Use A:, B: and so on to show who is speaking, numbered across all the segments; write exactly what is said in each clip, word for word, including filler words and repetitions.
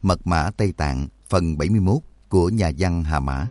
A: Mật mã Tây Tạng phần bảy mươi mốt của nhà văn Hà Mã.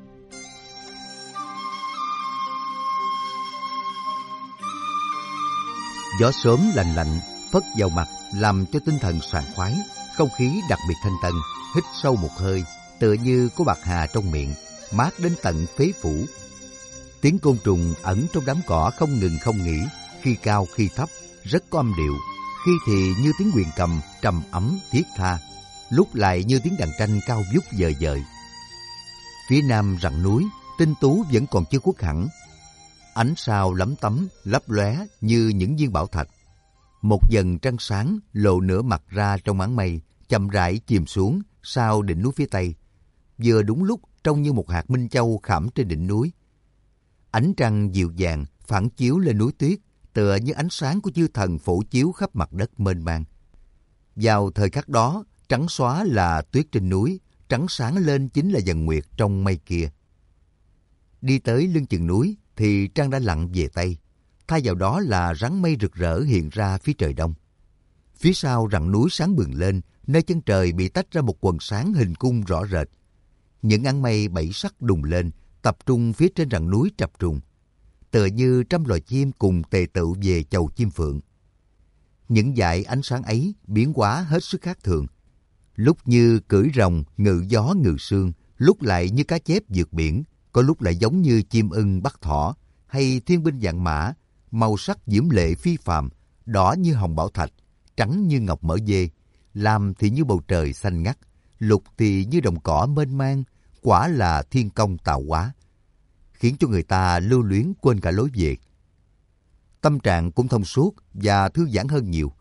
A: Gió sớm lành lạnh phất vào mặt làm cho tinh thần sảng khoái, không khí đặc biệt thanh tân. Hít sâu một hơi, tựa như có bạc hà trong miệng, mát đến tận phế phủ. Tiếng côn trùng ẩn trong đám cỏ không ngừng không nghỉ, khi cao khi thấp, rất có âm điệu. Khi thì như tiếng huyền cầm trầm ấm thiết tha, lúc lại như tiếng đàn tranh cao vút dời dời. Phía nam rặng núi, tinh tú vẫn còn chưa khuất hẳn. Ánh sao lấm tấm, lấp lóe như những viên bảo thạch. Một dần trăng sáng lộ nửa mặt ra trong màn mây, chậm rãi chìm xuống sau đỉnh núi phía tây. Vừa đúng lúc trông như một hạt minh châu khảm trên đỉnh núi. Ánh trăng dịu dàng phản chiếu lên núi tuyết, tựa như ánh sáng của chư thần phổ chiếu khắp mặt đất mênh mang. Vào thời khắc đó, trắng xóa là tuyết trên núi, trắng sáng lên chính là dần nguyệt trong mây kia. Đi tới lưng chừng núi thì trăng đã lặn về tây, thay vào đó là rắn mây rực rỡ hiện ra phía trời đông. Phía sau rặng núi sáng bừng lên, nơi chân trời bị tách ra một quần sáng hình cung rõ rệt. Những áng mây bảy sắc đùng lên, tập trung phía trên rặng núi trập trùng, tựa như trăm loài chim cùng tề tựu về chầu chim phượng. Những dải ánh sáng ấy biến hóa hết sức khác thường, lúc như cưỡi rồng ngự gió ngự sương, lúc lại như cá chép vượt biển, có lúc lại giống như chim ưng bắt thỏ hay thiên binh vạn mã, màu sắc diễm lệ phi phàm, đỏ như hồng bảo thạch, trắng như ngọc mỡ dê, lam thì như bầu trời xanh ngắt, lục thì như đồng cỏ mênh mang, quả là thiên công tạo hóa, khiến cho người ta lưu luyến quên cả lối về. Tâm trạng cũng thông suốt và thư giãn hơn nhiều.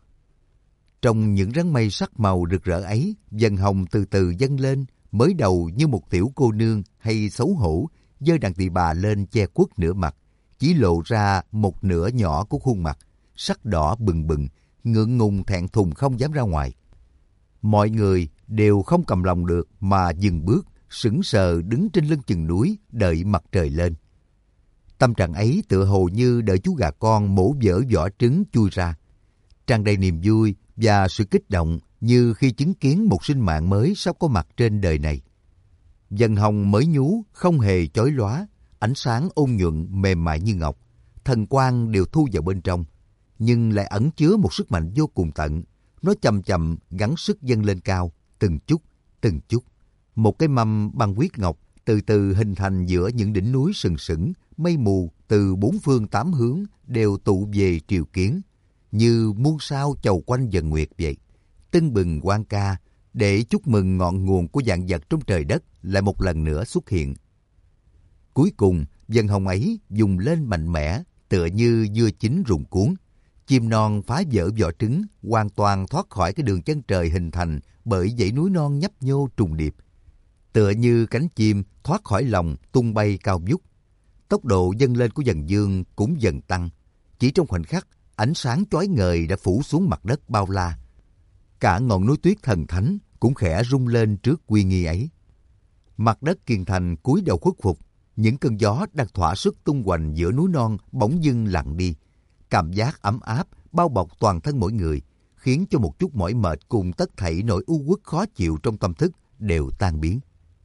A: Trong những rắn mây sắc màu rực rỡ ấy, dần hồng từ từ dâng lên, mới đầu như một tiểu cô nương hay xấu hổ, giơ đàn tỳ bà lên che khuất nửa mặt, chỉ lộ ra một nửa nhỏ của khuôn mặt, sắc đỏ bừng bừng, ngượng ngùng thẹn thùng không dám ra ngoài. Mọi người đều không cầm lòng được mà dừng bước, sững sờ đứng trên lưng chừng núi đợi mặt trời lên. Tâm trạng ấy tựa hồ như đợi chú gà con mổ vỡ vỏ trứng chui ra, tràn đầy niềm vui và sự kích động như khi chứng kiến một sinh mạng mới sắp có mặt trên đời này. Dần hồng mới nhú, không hề chói lóa, ánh sáng ôn nhuận mềm mại như ngọc, thần quang đều thu vào bên trong, nhưng lại ẩn chứa một sức mạnh vô cùng tận. Nó chậm chậm gắng sức dâng lên cao, từng chút, từng chút. Một cái mâm bằng huyết ngọc từ từ hình thành giữa những đỉnh núi sừng sững, mây mù từ bốn phương tám hướng đều tụ về triều kiến, như muôn sao chầu quanh dần nguyệt vậy, tưng bừng hoan ca để chúc mừng ngọn nguồn của vạn vật trong trời đất lại một lần nữa xuất hiện. Cuối cùng, dần hồng ấy dùng lên mạnh mẽ, tựa như dưa chín rụng cuốn. Chim non phá vỡ vỏ trứng, hoàn toàn thoát khỏi cái đường chân trời hình thành bởi dãy núi non nhấp nhô trùng điệp. Tựa như cánh chim thoát khỏi lòng tung bay cao vút. Tốc độ dâng lên của dần dương cũng dần tăng. Chỉ trong khoảnh khắc, ánh sáng chói ngời đã phủ xuống mặt đất bao la. Cả ngọn núi tuyết thần thánh cũng khẽ rung lên trước uy nghi ấy. Mặt đất kiên thành cúi đầu khuất phục. Những cơn gió đang thỏa sức tung hoành giữa núi non bỗng dưng lặng đi. Cảm giác ấm áp bao bọc toàn thân mỗi người, khiến cho một chút mỏi mệt cùng tất thảy nỗi u uất khó chịu trong tâm thức đều tan biến.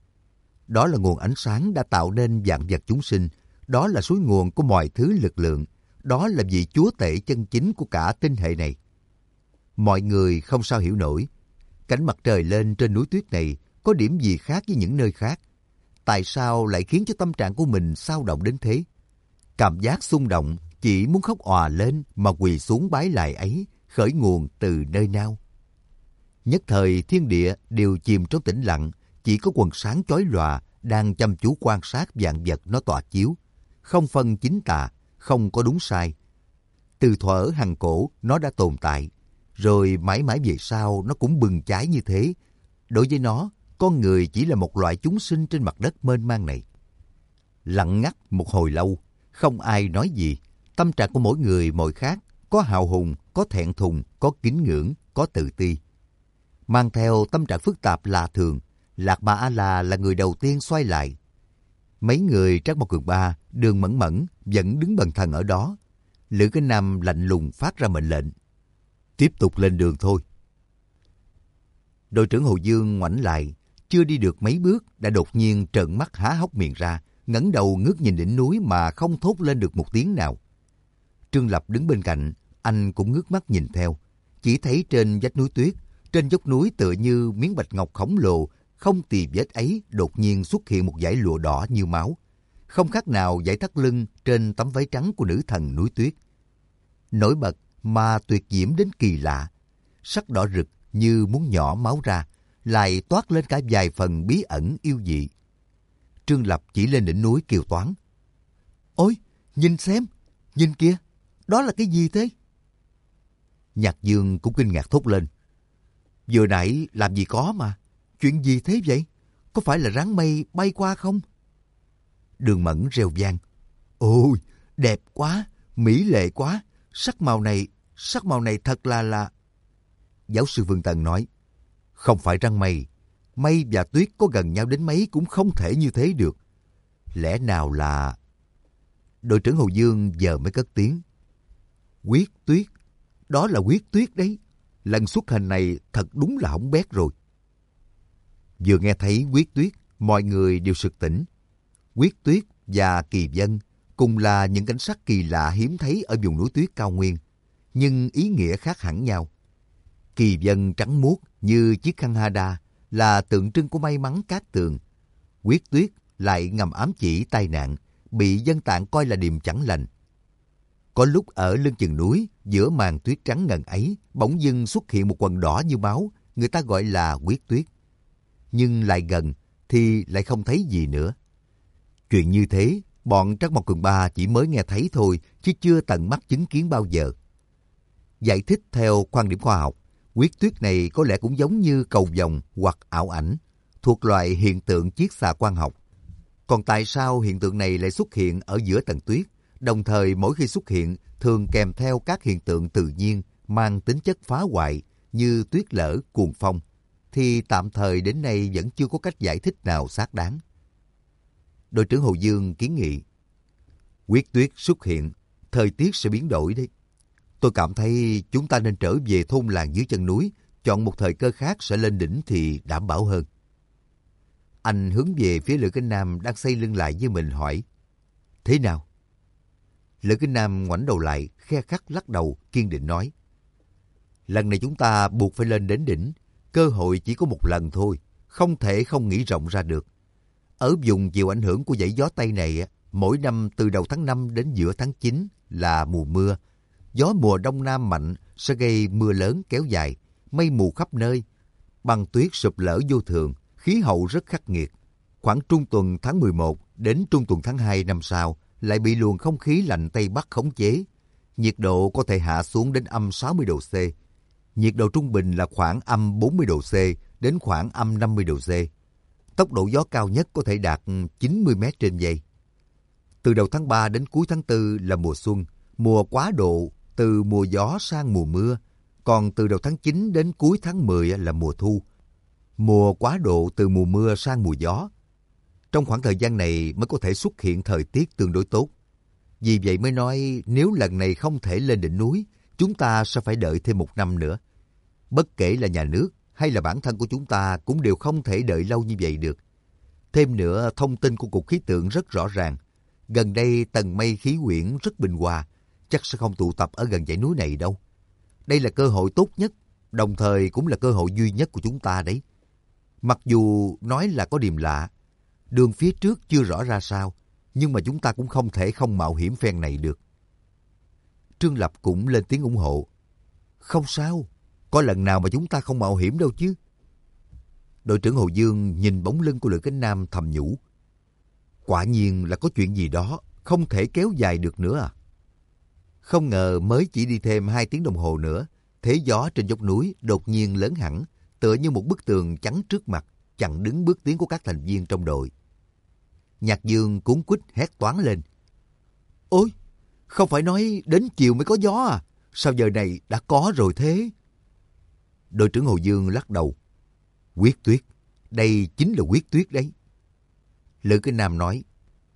A: Đó là nguồn ánh sáng đã tạo nên vạn vật chúng sinh, đó là suối nguồn của mọi thứ lực lượng, đó là vị chúa tể chân chính của cả tinh hệ này. Mọi người không sao hiểu nổi, cảnh mặt trời lên trên núi tuyết này có điểm gì khác với những nơi khác? Tại sao lại khiến cho tâm trạng của mình xao động đến thế? Cảm giác xung động, chỉ muốn khóc òa lên mà quỳ xuống bái lại ấy, khởi nguồn từ nơi nào? Nhất thời thiên địa đều chìm trong tĩnh lặng, chỉ có quần sáng chói lòa đang chăm chú quan sát vạn vật nó tỏa chiếu, không phân chính tà, không có đúng sai. Từ thuở hằng cổ nó đã tồn tại, rồi mãi mãi về sau nó cũng bừng cháy như thế. Đối với nó, con người chỉ là một loại chúng sinh trên mặt đất mênh mang này. Lặng ngắt một hồi lâu, không ai nói gì. Tâm trạng của mỗi người mỗi khác, có hào hùng, có thẹn thùng, có kính ngưỡng, có tự ti. Mang theo tâm trạng phức tạp lạ thường, Lạc Bà A La là người đầu tiên xoay lại. Mấy người Trác Mộc Cường Ba, Đường Mẫn Mẫn vẫn đứng bần thần ở đó. Lữ Cái Nam lạnh lùng phát ra mệnh lệnh. Tiếp tục lên đường thôi. Đội trưởng Hồ Dương ngoảnh lại, chưa đi được mấy bước đã đột nhiên trợn mắt há hốc miệng ra, ngẩng đầu ngước nhìn đỉnh núi mà không thốt lên được một tiếng nào. Trương Lập đứng bên cạnh, anh cũng ngước mắt nhìn theo, chỉ thấy trên vách núi tuyết, trên dốc núi tựa như miếng bạch ngọc khổng lồ, không tì vết ấy đột nhiên xuất hiện một dải lụa đỏ như máu, không khác nào dải thắt lưng trên tấm váy trắng của nữ thần núi tuyết. Nổi bật mà tuyệt diễm đến kỳ lạ, sắc đỏ rực như muốn nhỏ máu ra, lại toát lên cả vài phần bí ẩn yêu dị. Trương Lập chỉ lên đỉnh núi kêu toáng: "Ôi, nhìn xem, nhìn kìa, đó là cái gì thế?" Nhạc Dương cũng kinh ngạc thốt lên: "Vừa nãy làm gì có mà, chuyện gì thế vậy? Có phải là rắn mây bay qua không?" Đường Mẫn reo vang: "Ôi, đẹp quá, mỹ lệ quá, sắc màu này, sắc màu này thật là là..." Giáo sư Vương Tần nói: "Không phải răng mây, mây và tuyết có gần nhau đến mấy cũng không thể như thế được. Lẽ nào là..." Đội trưởng Hồ Dương giờ mới cất tiếng: "Quyết tuyết, đó là quyết tuyết đấy. Lần xuất hành này thật đúng là hỏng bét rồi." Vừa nghe thấy quyết tuyết, mọi người đều sực tỉnh. Quyết tuyết và kỳ vân cùng là những cảnh sắc kỳ lạ hiếm thấy ở vùng núi tuyết cao nguyên, nhưng ý nghĩa khác hẳn nhau. Kỳ vân trắng muốt như chiếc khăn hada là tượng trưng của may mắn cát tường. Quyết tuyết lại ngầm ám chỉ tai nạn, bị dân tạng coi là điềm chẳng lành. Có lúc ở lưng chừng núi, giữa màn tuyết trắng ngần ấy, bỗng dưng xuất hiện một quần đỏ như máu, người ta gọi là quyết tuyết. Nhưng lại gần thì lại không thấy gì nữa. Chuyện như thế, bọn Trắc Mộc Cường Ba chỉ mới nghe thấy thôi, chứ chưa tận mắt chứng kiến bao giờ. Giải thích theo quan điểm khoa học, quyết tuyết này có lẽ cũng giống như cầu vồng hoặc ảo ảnh, thuộc loại hiện tượng chiết xạ quang học. Còn tại sao hiện tượng này lại xuất hiện ở giữa tầng tuyết, đồng thời mỗi khi xuất hiện thường kèm theo các hiện tượng tự nhiên mang tính chất phá hoại như tuyết lở, cuồng phong, thì tạm thời đến nay vẫn chưa có cách giải thích nào xác đáng. Đội trưởng Hồ Dương kiến nghị: "Quyết tuyết xuất hiện, thời tiết sẽ biến đổi đấy. Tôi cảm thấy chúng ta nên trở về thôn làng dưới chân núi, chọn một thời cơ khác sẽ lên đỉnh thì đảm bảo hơn." Anh hướng về phía Lữ Kinh Nam đang xây lưng lại với mình hỏi: "Thế nào?" Lữ Kinh Nam ngoảnh đầu lại, khe khắc lắc đầu, kiên định nói: "Lần này chúng ta buộc phải lên đến đỉnh, cơ hội chỉ có một lần thôi, không thể không nghĩ rộng ra được. Ở vùng chịu ảnh hưởng của dãy gió Tây này, mỗi năm từ đầu tháng năm đến giữa tháng chín là mùa mưa. Gió mùa đông nam mạnh sẽ gây mưa lớn kéo dài, mây mù khắp nơi, băng tuyết sụp lở vô thường, khí hậu rất khắc nghiệt. Khoảng trung tuần tháng mười một đến trung tuần tháng hai năm sau lại bị luồng không khí lạnh Tây Bắc khống chế. Nhiệt độ có thể hạ xuống đến âm sáu mươi độ C. Nhiệt độ trung bình là khoảng âm bốn mươi độ C đến khoảng âm năm mươi độ C. Tốc độ gió cao nhất có thể đạt chín mươi mét trên giây. Từ đầu tháng ba đến cuối tháng tư là mùa xuân, mùa quá độ từ mùa gió sang mùa mưa. Còn từ đầu tháng chín đến cuối tháng mười là mùa thu, mùa quá độ từ mùa mưa sang mùa gió. Trong khoảng thời gian này mới có thể xuất hiện thời tiết tương đối tốt. Vì vậy mới nói nếu lần này không thể lên đỉnh núi, chúng ta sẽ phải đợi thêm một năm nữa. Bất kể là nhà nước hay là bản thân của chúng ta cũng đều không thể đợi lâu như vậy được. Thêm nữa, thông tin của Cục Khí tượng rất rõ ràng. Gần đây tầng mây khí quyển rất bình hòa, chắc sẽ không tụ tập ở gần dãy núi này đâu. Đây là cơ hội tốt nhất, đồng thời cũng là cơ hội duy nhất của chúng ta đấy. Mặc dù nói là có điềm lạ, đường phía trước chưa rõ ra sao, nhưng mà chúng ta cũng không thể không mạo hiểm phen này được. Trương Lập cũng lên tiếng ủng hộ. Không sao, có lần nào mà chúng ta không mạo hiểm đâu chứ. Đội trưởng Hồ Dương nhìn bóng lưng của Lữ Cánh Nam thầm nhủ. Quả nhiên là có chuyện gì đó, không thể kéo dài được nữa à. Không ngờ mới chỉ đi thêm hai tiếng đồng hồ nữa, thế gió trên dốc núi đột nhiên lớn hẳn, tựa như một bức tường chắn trước mặt, chặn đứng bước tiến của các thành viên trong đội. Nhạc Dương cuống quýt hét toáng lên. Ôi, không phải nói đến chiều mới có gió à, sao giờ này đã có rồi thế? Đội trưởng Hồ Dương lắc đầu. Quyết tuyết, đây chính là quyết tuyết đấy. Lữ Kinh Nam nói,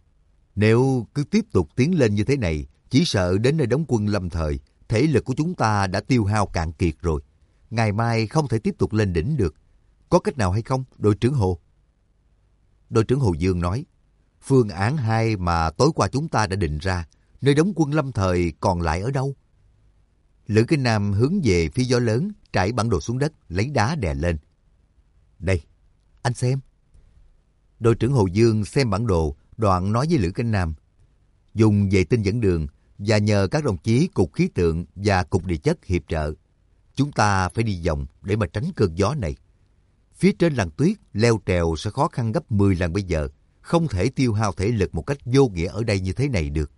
A: nếu cứ tiếp tục tiến lên như thế này, chỉ sợ đến nơi đóng quân lâm thời, thể lực của chúng ta đã tiêu hao cạn kiệt rồi. Ngày mai không thể tiếp tục lên đỉnh được. có cách nào hay không, đội trưởng Hồ? Đội trưởng Hồ Dương nói, phương án hai mà tối qua chúng ta đã định ra, nơi đóng quân lâm thời còn lại ở đâu? Lữ Kinh Nam hướng về phía gió lớn, trải bản đồ xuống đất, lấy đá đè lên. Đây, anh xem. Đội trưởng Hồ Dương xem bản đồ, đoạn nói với Lữ Kinh Nam, dùng vệ tinh dẫn đường và nhờ các đồng chí cục khí tượng và cục địa chất hiệp trợ, chúng ta phải đi vòng để mà tránh cơn gió này. Phía trên làn tuyết, leo trèo sẽ khó khăn gấp mười lần bây giờ, không thể tiêu hao thể lực một cách vô nghĩa ở đây như thế này được.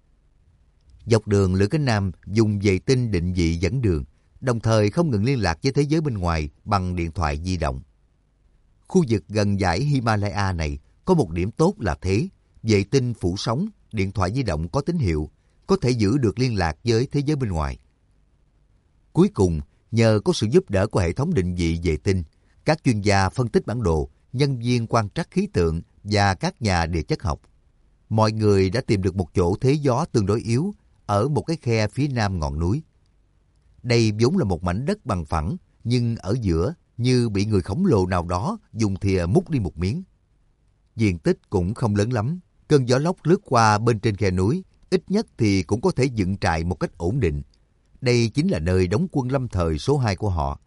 A: Dọc đường, Lữ Kinh Nam dùng vệ tinh định vị dẫn đường, đồng thời không ngừng liên lạc với thế giới bên ngoài bằng điện thoại di động. Khu vực gần dãy Himalaya này có một điểm tốt là thế, vệ tinh phủ sóng, điện thoại di động có tín hiệu, có thể giữ được liên lạc với thế giới bên ngoài. Cuối cùng, nhờ có sự giúp đỡ của hệ thống định vị vệ tinh, các chuyên gia phân tích bản đồ, nhân viên quan trắc khí tượng và các nhà địa chất học, mọi người đã tìm được một chỗ thế gió tương đối yếu ở một cái khe phía nam ngọn núi. Đây vốn là một mảnh đất bằng phẳng, nhưng ở giữa như bị người khổng lồ nào đó dùng thìa múc đi một miếng. Diện tích cũng không lớn lắm, cơn gió lốc lướt qua bên trên khe núi, ít nhất thì cũng có thể dựng trại một cách ổn định. Đây chính là nơi đóng quân lâm thời số hai của họ.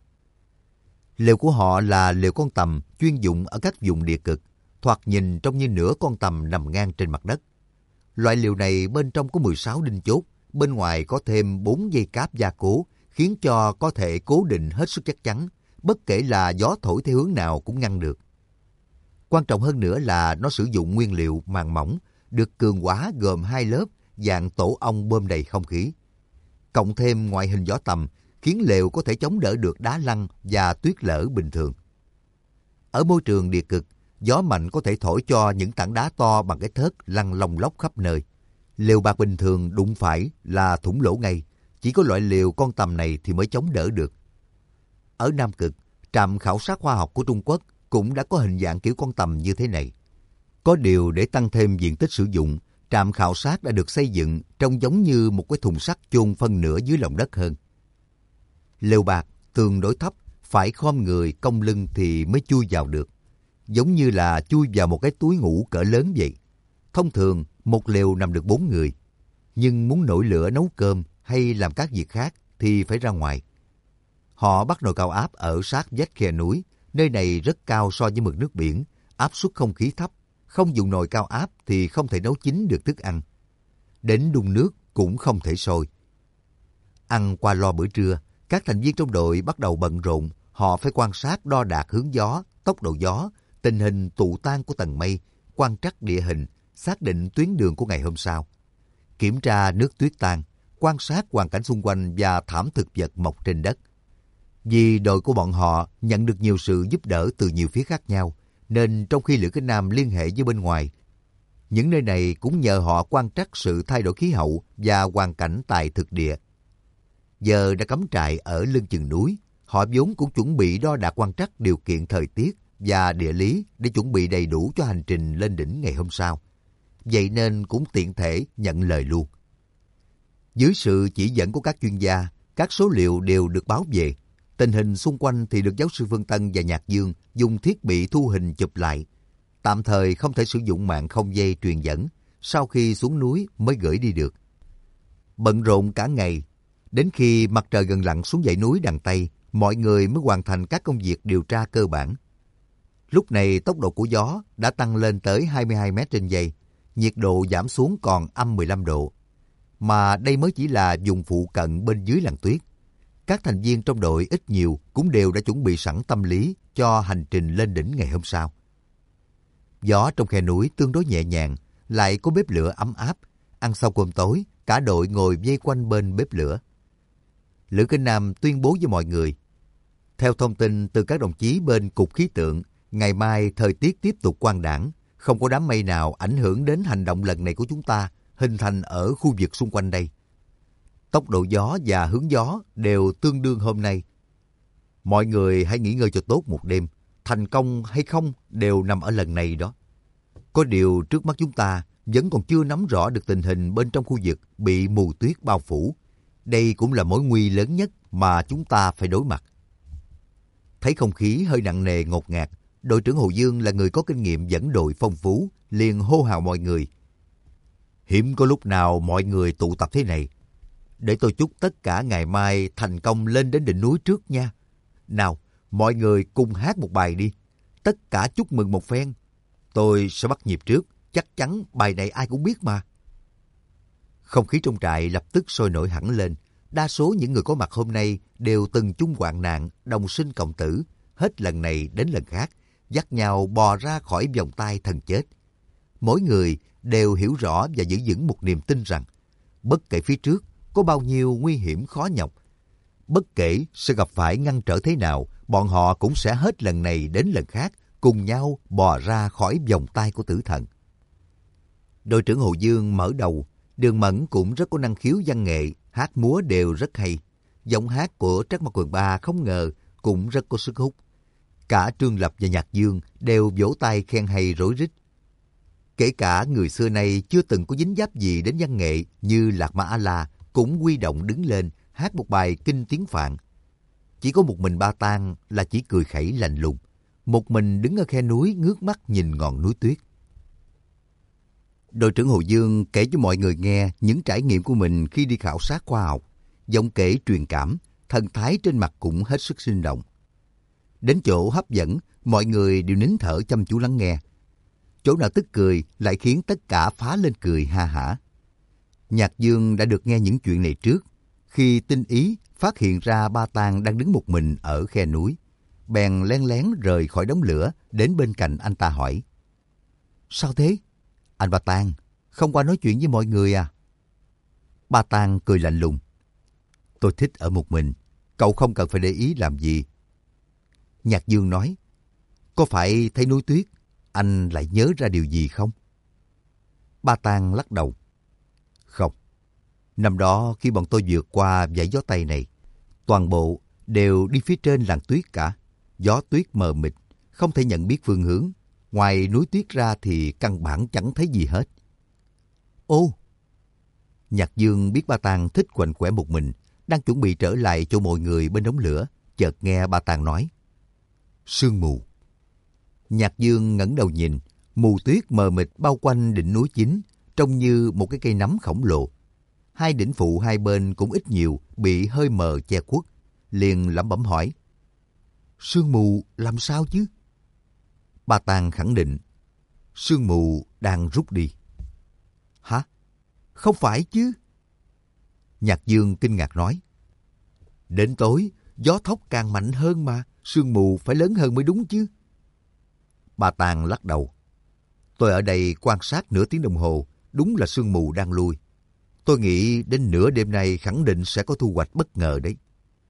A: Lều của họ là lều con tầm chuyên dụng ở các vùng địa cực, thoạt nhìn trông như nửa con tầm nằm ngang trên mặt đất. Loại lều này bên trong có mười sáu đinh chốt, bên ngoài có thêm bốn dây cáp gia cố, khiến cho có thể cố định hết sức chắc chắn, bất kể là gió thổi theo hướng nào cũng ngăn được. Quan trọng hơn nữa là nó sử dụng nguyên liệu màng mỏng, được cường hóa gồm hai lớp, dạng tổ ong bơm đầy không khí. Cộng thêm ngoại hình gió tầm, khiến lều có thể chống đỡ được đá lăn và tuyết lở bình thường. Ở môi trường địa cực, gió mạnh có thể thổi cho những tảng đá to bằng cái thớt lăn lông lốc khắp nơi. Lều bạt bình thường đụng phải là thủng lỗ ngay, chỉ có loại lều con tầm này thì mới chống đỡ được. Ở Nam Cực, trạm khảo sát khoa học của Trung Quốc cũng đã có hình dạng kiểu con tầm như thế này. Có điều để tăng thêm diện tích sử dụng, trạm khảo sát đã được xây dựng trông giống như một cái thùng sắt chôn phân nửa dưới lòng đất hơn. Lều bạt tương đối thấp, phải khom người cong lưng thì mới chui vào được, giống như là chui vào một cái túi ngủ cỡ lớn vậy. Thông thường, một lều nằm được bốn người, nhưng muốn nổi lửa nấu cơm hay làm các việc khác thì phải ra ngoài. Họ bắt nồi cao áp ở sát vách khe núi, nơi này rất cao so với mực nước biển, áp suất không khí thấp, không dùng nồi cao áp thì không thể nấu chín được thức ăn. Đến đun nước cũng không thể sôi. Ăn qua lo bữa trưa, các thành viên trong đội bắt đầu bận rộn, họ phải quan sát đo đạc hướng gió, tốc độ gió, tình hình tụ tan của tầng mây, quan trắc địa hình, xác định tuyến đường của ngày hôm sau, kiểm tra nước tuyết tan, quan sát hoàn cảnh xung quanh và thảm thực vật mọc trên đất. Vì đội của bọn họ nhận được nhiều sự giúp đỡ từ nhiều phía khác nhau, nên trong khi Lữ Kinh Nam liên hệ với bên ngoài, những nơi này cũng nhờ họ quan trắc sự thay đổi khí hậu và hoàn cảnh tại thực địa. Giờ đã cắm trại ở lưng chừng núi, họ vốn cũng chuẩn bị đo đạc quan trắc điều kiện thời tiết và địa lý để chuẩn bị đầy đủ cho hành trình lên đỉnh ngày hôm sau. Vậy nên cũng tiện thể nhận lời luôn. Dưới sự chỉ dẫn của các chuyên gia, các số liệu đều được báo về. Tình hình xung quanh thì được giáo sư Phương Tân và Nhạc Dương dùng thiết bị thu hình chụp lại. Tạm thời không thể sử dụng mạng không dây truyền dẫn, sau khi xuống núi mới gửi đi được. Bận rộn cả ngày, đến khi mặt trời gần lặn xuống dãy núi đằng Tây, mọi người mới hoàn thành các công việc điều tra cơ bản. Lúc này tốc độ của gió đã tăng lên tới hai mươi hai mét trên giây, nhiệt độ giảm xuống còn âm mười lăm độ. Mà đây mới chỉ là vùng phụ cận bên dưới làn tuyết. Các thành viên trong đội ít nhiều cũng đều đã chuẩn bị sẵn tâm lý cho hành trình lên đỉnh ngày hôm sau. Gió trong khe núi tương đối nhẹ nhàng, lại có bếp lửa ấm áp. Ăn sau cơm tối, cả đội ngồi vây quanh bên bếp lửa. Lữ Kinh Nam tuyên bố với mọi người, theo thông tin từ các đồng chí bên Cục Khí tượng, ngày mai thời tiết tiếp tục quang đãng, không có đám mây nào ảnh hưởng đến hành động lần này của chúng ta hình thành ở khu vực xung quanh đây. Tốc độ gió và hướng gió đều tương đương hôm nay. Mọi người hãy nghỉ ngơi cho tốt một đêm, thành công hay không đều nằm ở lần này đó. Có điều trước mắt chúng ta vẫn còn chưa nắm rõ được tình hình bên trong khu vực bị mù tuyết bao phủ. Đây cũng là mối nguy lớn nhất mà chúng ta phải đối mặt. Thấy không khí hơi nặng nề ngột ngạt, đội trưởng Hồ Dương là người có kinh nghiệm dẫn đội phong phú, liền hô hào mọi người. Hiếm có lúc nào mọi người tụ tập thế này. Để tôi chúc tất cả ngày mai thành công lên đến đỉnh núi trước nha. Nào, mọi người cùng hát một bài đi. Tất cả chúc mừng một phen. Tôi sẽ bắt nhịp trước, chắc chắn bài này ai cũng biết mà. Không khí trong trại lập tức sôi nổi hẳn lên. Đa số những người có mặt hôm nay đều từng chung hoạn nạn, đồng sinh cộng tử, hết lần này đến lần khác, dắt nhau bò ra khỏi vòng tay thần chết. Mỗi người đều hiểu rõ và giữ vững một niềm tin rằng, bất kể phía trước có bao nhiêu nguy hiểm khó nhọc, bất kể sẽ gặp phải ngăn trở thế nào, bọn họ cũng sẽ hết lần này đến lần khác cùng nhau bò ra khỏi vòng tay của tử thần. Đội trưởng Hồ Dương mở đầu, Đường Mẫn cũng rất có năng khiếu văn nghệ, hát múa đều rất hay. Giọng hát của Trác Mộc Cường Ba không ngờ cũng rất có sức hút. Cả Trương Lập và Nhạc Dương đều vỗ tay khen hay rối rít. Kể cả người xưa nay chưa từng có dính dáp gì đến văn nghệ như Lạc Ma A-la cũng quy động đứng lên hát một bài kinh tiếng Phạn. Chỉ có một mình Ba Tang là chỉ cười khẩy lạnh lùng, một mình đứng ở khe núi ngước mắt nhìn ngọn núi tuyết. Đội trưởng Hồ Dương kể cho mọi người nghe những trải nghiệm của mình khi đi khảo sát khoa học. Giọng kể truyền cảm, thần thái trên mặt cũng hết sức sinh động. Đến chỗ hấp dẫn, mọi người đều nín thở chăm chú lắng nghe. Chỗ nào tức cười lại khiến tất cả phá lên cười ha hả. Nhạc Dương đã được nghe những chuyện này trước. Khi tinh ý phát hiện ra Ba Tang đang đứng một mình ở khe núi, bèn len lén rời khỏi đống lửa đến bên cạnh anh ta hỏi. Sao thế? Anh Ba Tang, không qua nói chuyện với mọi người à? Ba Tang cười lạnh lùng. Tôi thích ở một mình, cậu không cần phải để ý làm gì. Nhạc Dương nói, có phải thấy núi tuyết, anh lại nhớ ra điều gì không? Ba Tang lắc đầu. Không, năm đó khi bọn tôi vượt qua dãy gió Tây này, toàn bộ đều đi phía trên làn tuyết cả. Gió tuyết mờ mịt, không thể nhận biết phương hướng. Ngoài núi tuyết ra thì căn bản chẳng thấy gì hết. Ô! Nhạc Dương biết Ba Tang thích quạnh quẻ một mình, đang chuẩn bị trở lại chỗ mọi người bên đống lửa, chợt nghe Ba Tang nói. Sương mù. Nhạc Dương ngẩng đầu nhìn, mù tuyết mờ mịt bao quanh đỉnh núi chính, trông như một cái cây nấm khổng lồ. Hai đỉnh phụ hai bên cũng ít nhiều bị hơi mờ che khuất, liền lẩm bẩm hỏi. Sương mù làm sao chứ? Ba Tang khẳng định, sương mù đang rút đi. Hả? Không phải chứ? Nhạc Dương kinh ngạc nói. Đến tối, gió thốc càng mạnh hơn mà, sương mù phải lớn hơn mới đúng chứ. Ba Tang lắc đầu. Tôi ở đây quan sát nửa tiếng đồng hồ, đúng là sương mù đang lui. Tôi nghĩ đến nửa đêm nay khẳng định sẽ có thu hoạch bất ngờ đấy.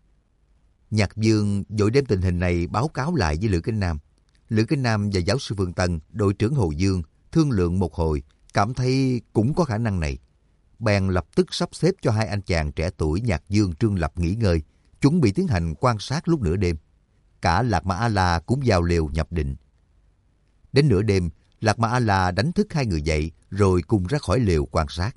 A: Nhạc Dương vội đem tình hình này báo cáo lại với Lữ Kinh Nam. Lữ Kinh Nam và giáo sư Phương Tân, đội trưởng Hồ Dương, thương lượng một hồi, cảm thấy cũng có khả năng này. Bèn lập tức sắp xếp cho hai anh chàng trẻ tuổi Nhạc Dương, Trương Lập nghỉ ngơi, chuẩn bị tiến hành quan sát lúc nửa đêm. Cả Lạc Ma A-la cũng vào lều nhập định. Đến nửa đêm, Lạc Ma A-la đánh thức hai người dậy, rồi cùng ra khỏi lều quan sát.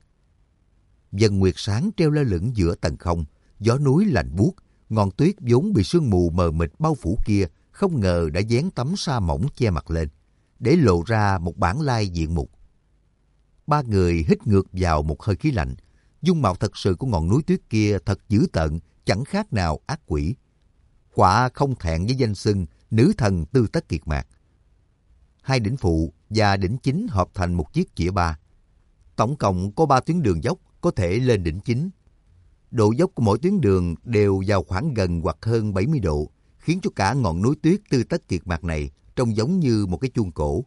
A: Dần nguyệt sáng treo lơ lửng giữa tầng không, gió núi lạnh buốt, ngọn tuyết vốn bị sương mù mờ mịt bao phủ kia không ngờ đã vén tấm sa mỏng che mặt lên, để lộ ra một bản lai diện mục. Ba người hít ngược vào một hơi khí lạnh. Dung mạo thật sự của ngọn núi tuyết kia thật dữ tợn, chẳng khác nào ác quỷ. Quả không thẹn với danh xưng nữ thần tư tất kiệt mạc. Hai đỉnh phụ và đỉnh chính hợp thành một chiếc chĩa ba. Tổng cộng có ba tuyến đường dốc có thể lên đỉnh chính. Độ dốc của mỗi tuyến đường đều vào khoảng gần hoặc hơn bảy mươi độ, khiến cho cả ngọn núi tuyết tư tất kiệt mạc này trông giống như một cái chuông cổ.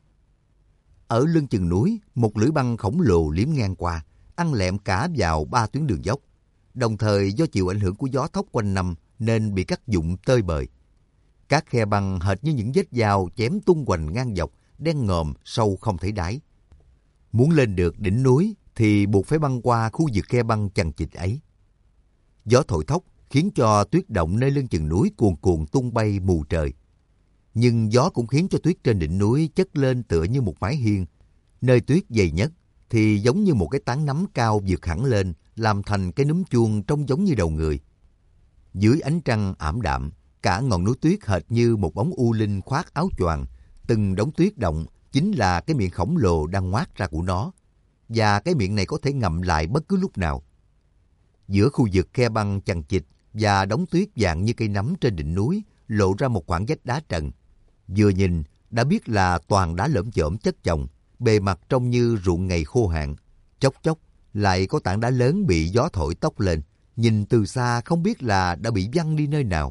A: Ở lưng chừng núi, một lưỡi băng khổng lồ liếm ngang qua, ăn lẹm cả vào ba tuyến đường dốc. Đồng thời do chịu ảnh hưởng của gió thốc quanh năm nên bị cắt vụn tơi bời. Các khe băng hệt như những vết dao chém tung hoành ngang dọc, đen ngòm, sâu không thấy đáy. Muốn lên được đỉnh núi thì buộc phải băng qua khu vực khe băng chằng chịt ấy. Gió thổi thốc khiến cho tuyết động nơi lưng chừng núi cuồn cuộn tung bay mù trời. Nhưng gió cũng khiến cho tuyết trên đỉnh núi chất lên tựa như một mái hiên. Nơi tuyết dày nhất thì giống như một cái tán nắm cao vượt hẳn lên, làm thành cái núm chuông trông giống như đầu người. Dưới ánh trăng ảm đạm, Cả ngọn núi tuyết hệt như một bóng u linh khoác áo choàng, từng đống tuyết động chính là cái miệng khổng lồ đang ngoác ra của nó, và cái miệng này có thể ngậm lại bất cứ lúc nào. Giữa khu vực khe băng chằng chịt và đống tuyết dạng như cây nấm trên đỉnh núi lộ ra một khoảng vách đá trần. Vừa nhìn đã biết là toàn đá lởm chởm chất chồng, bề mặt trông như ruộng ngày khô hạn. Chốc chốc lại có tảng đá lớn bị gió thổi tốc lên, nhìn từ xa không biết là đã bị văng đi nơi nào.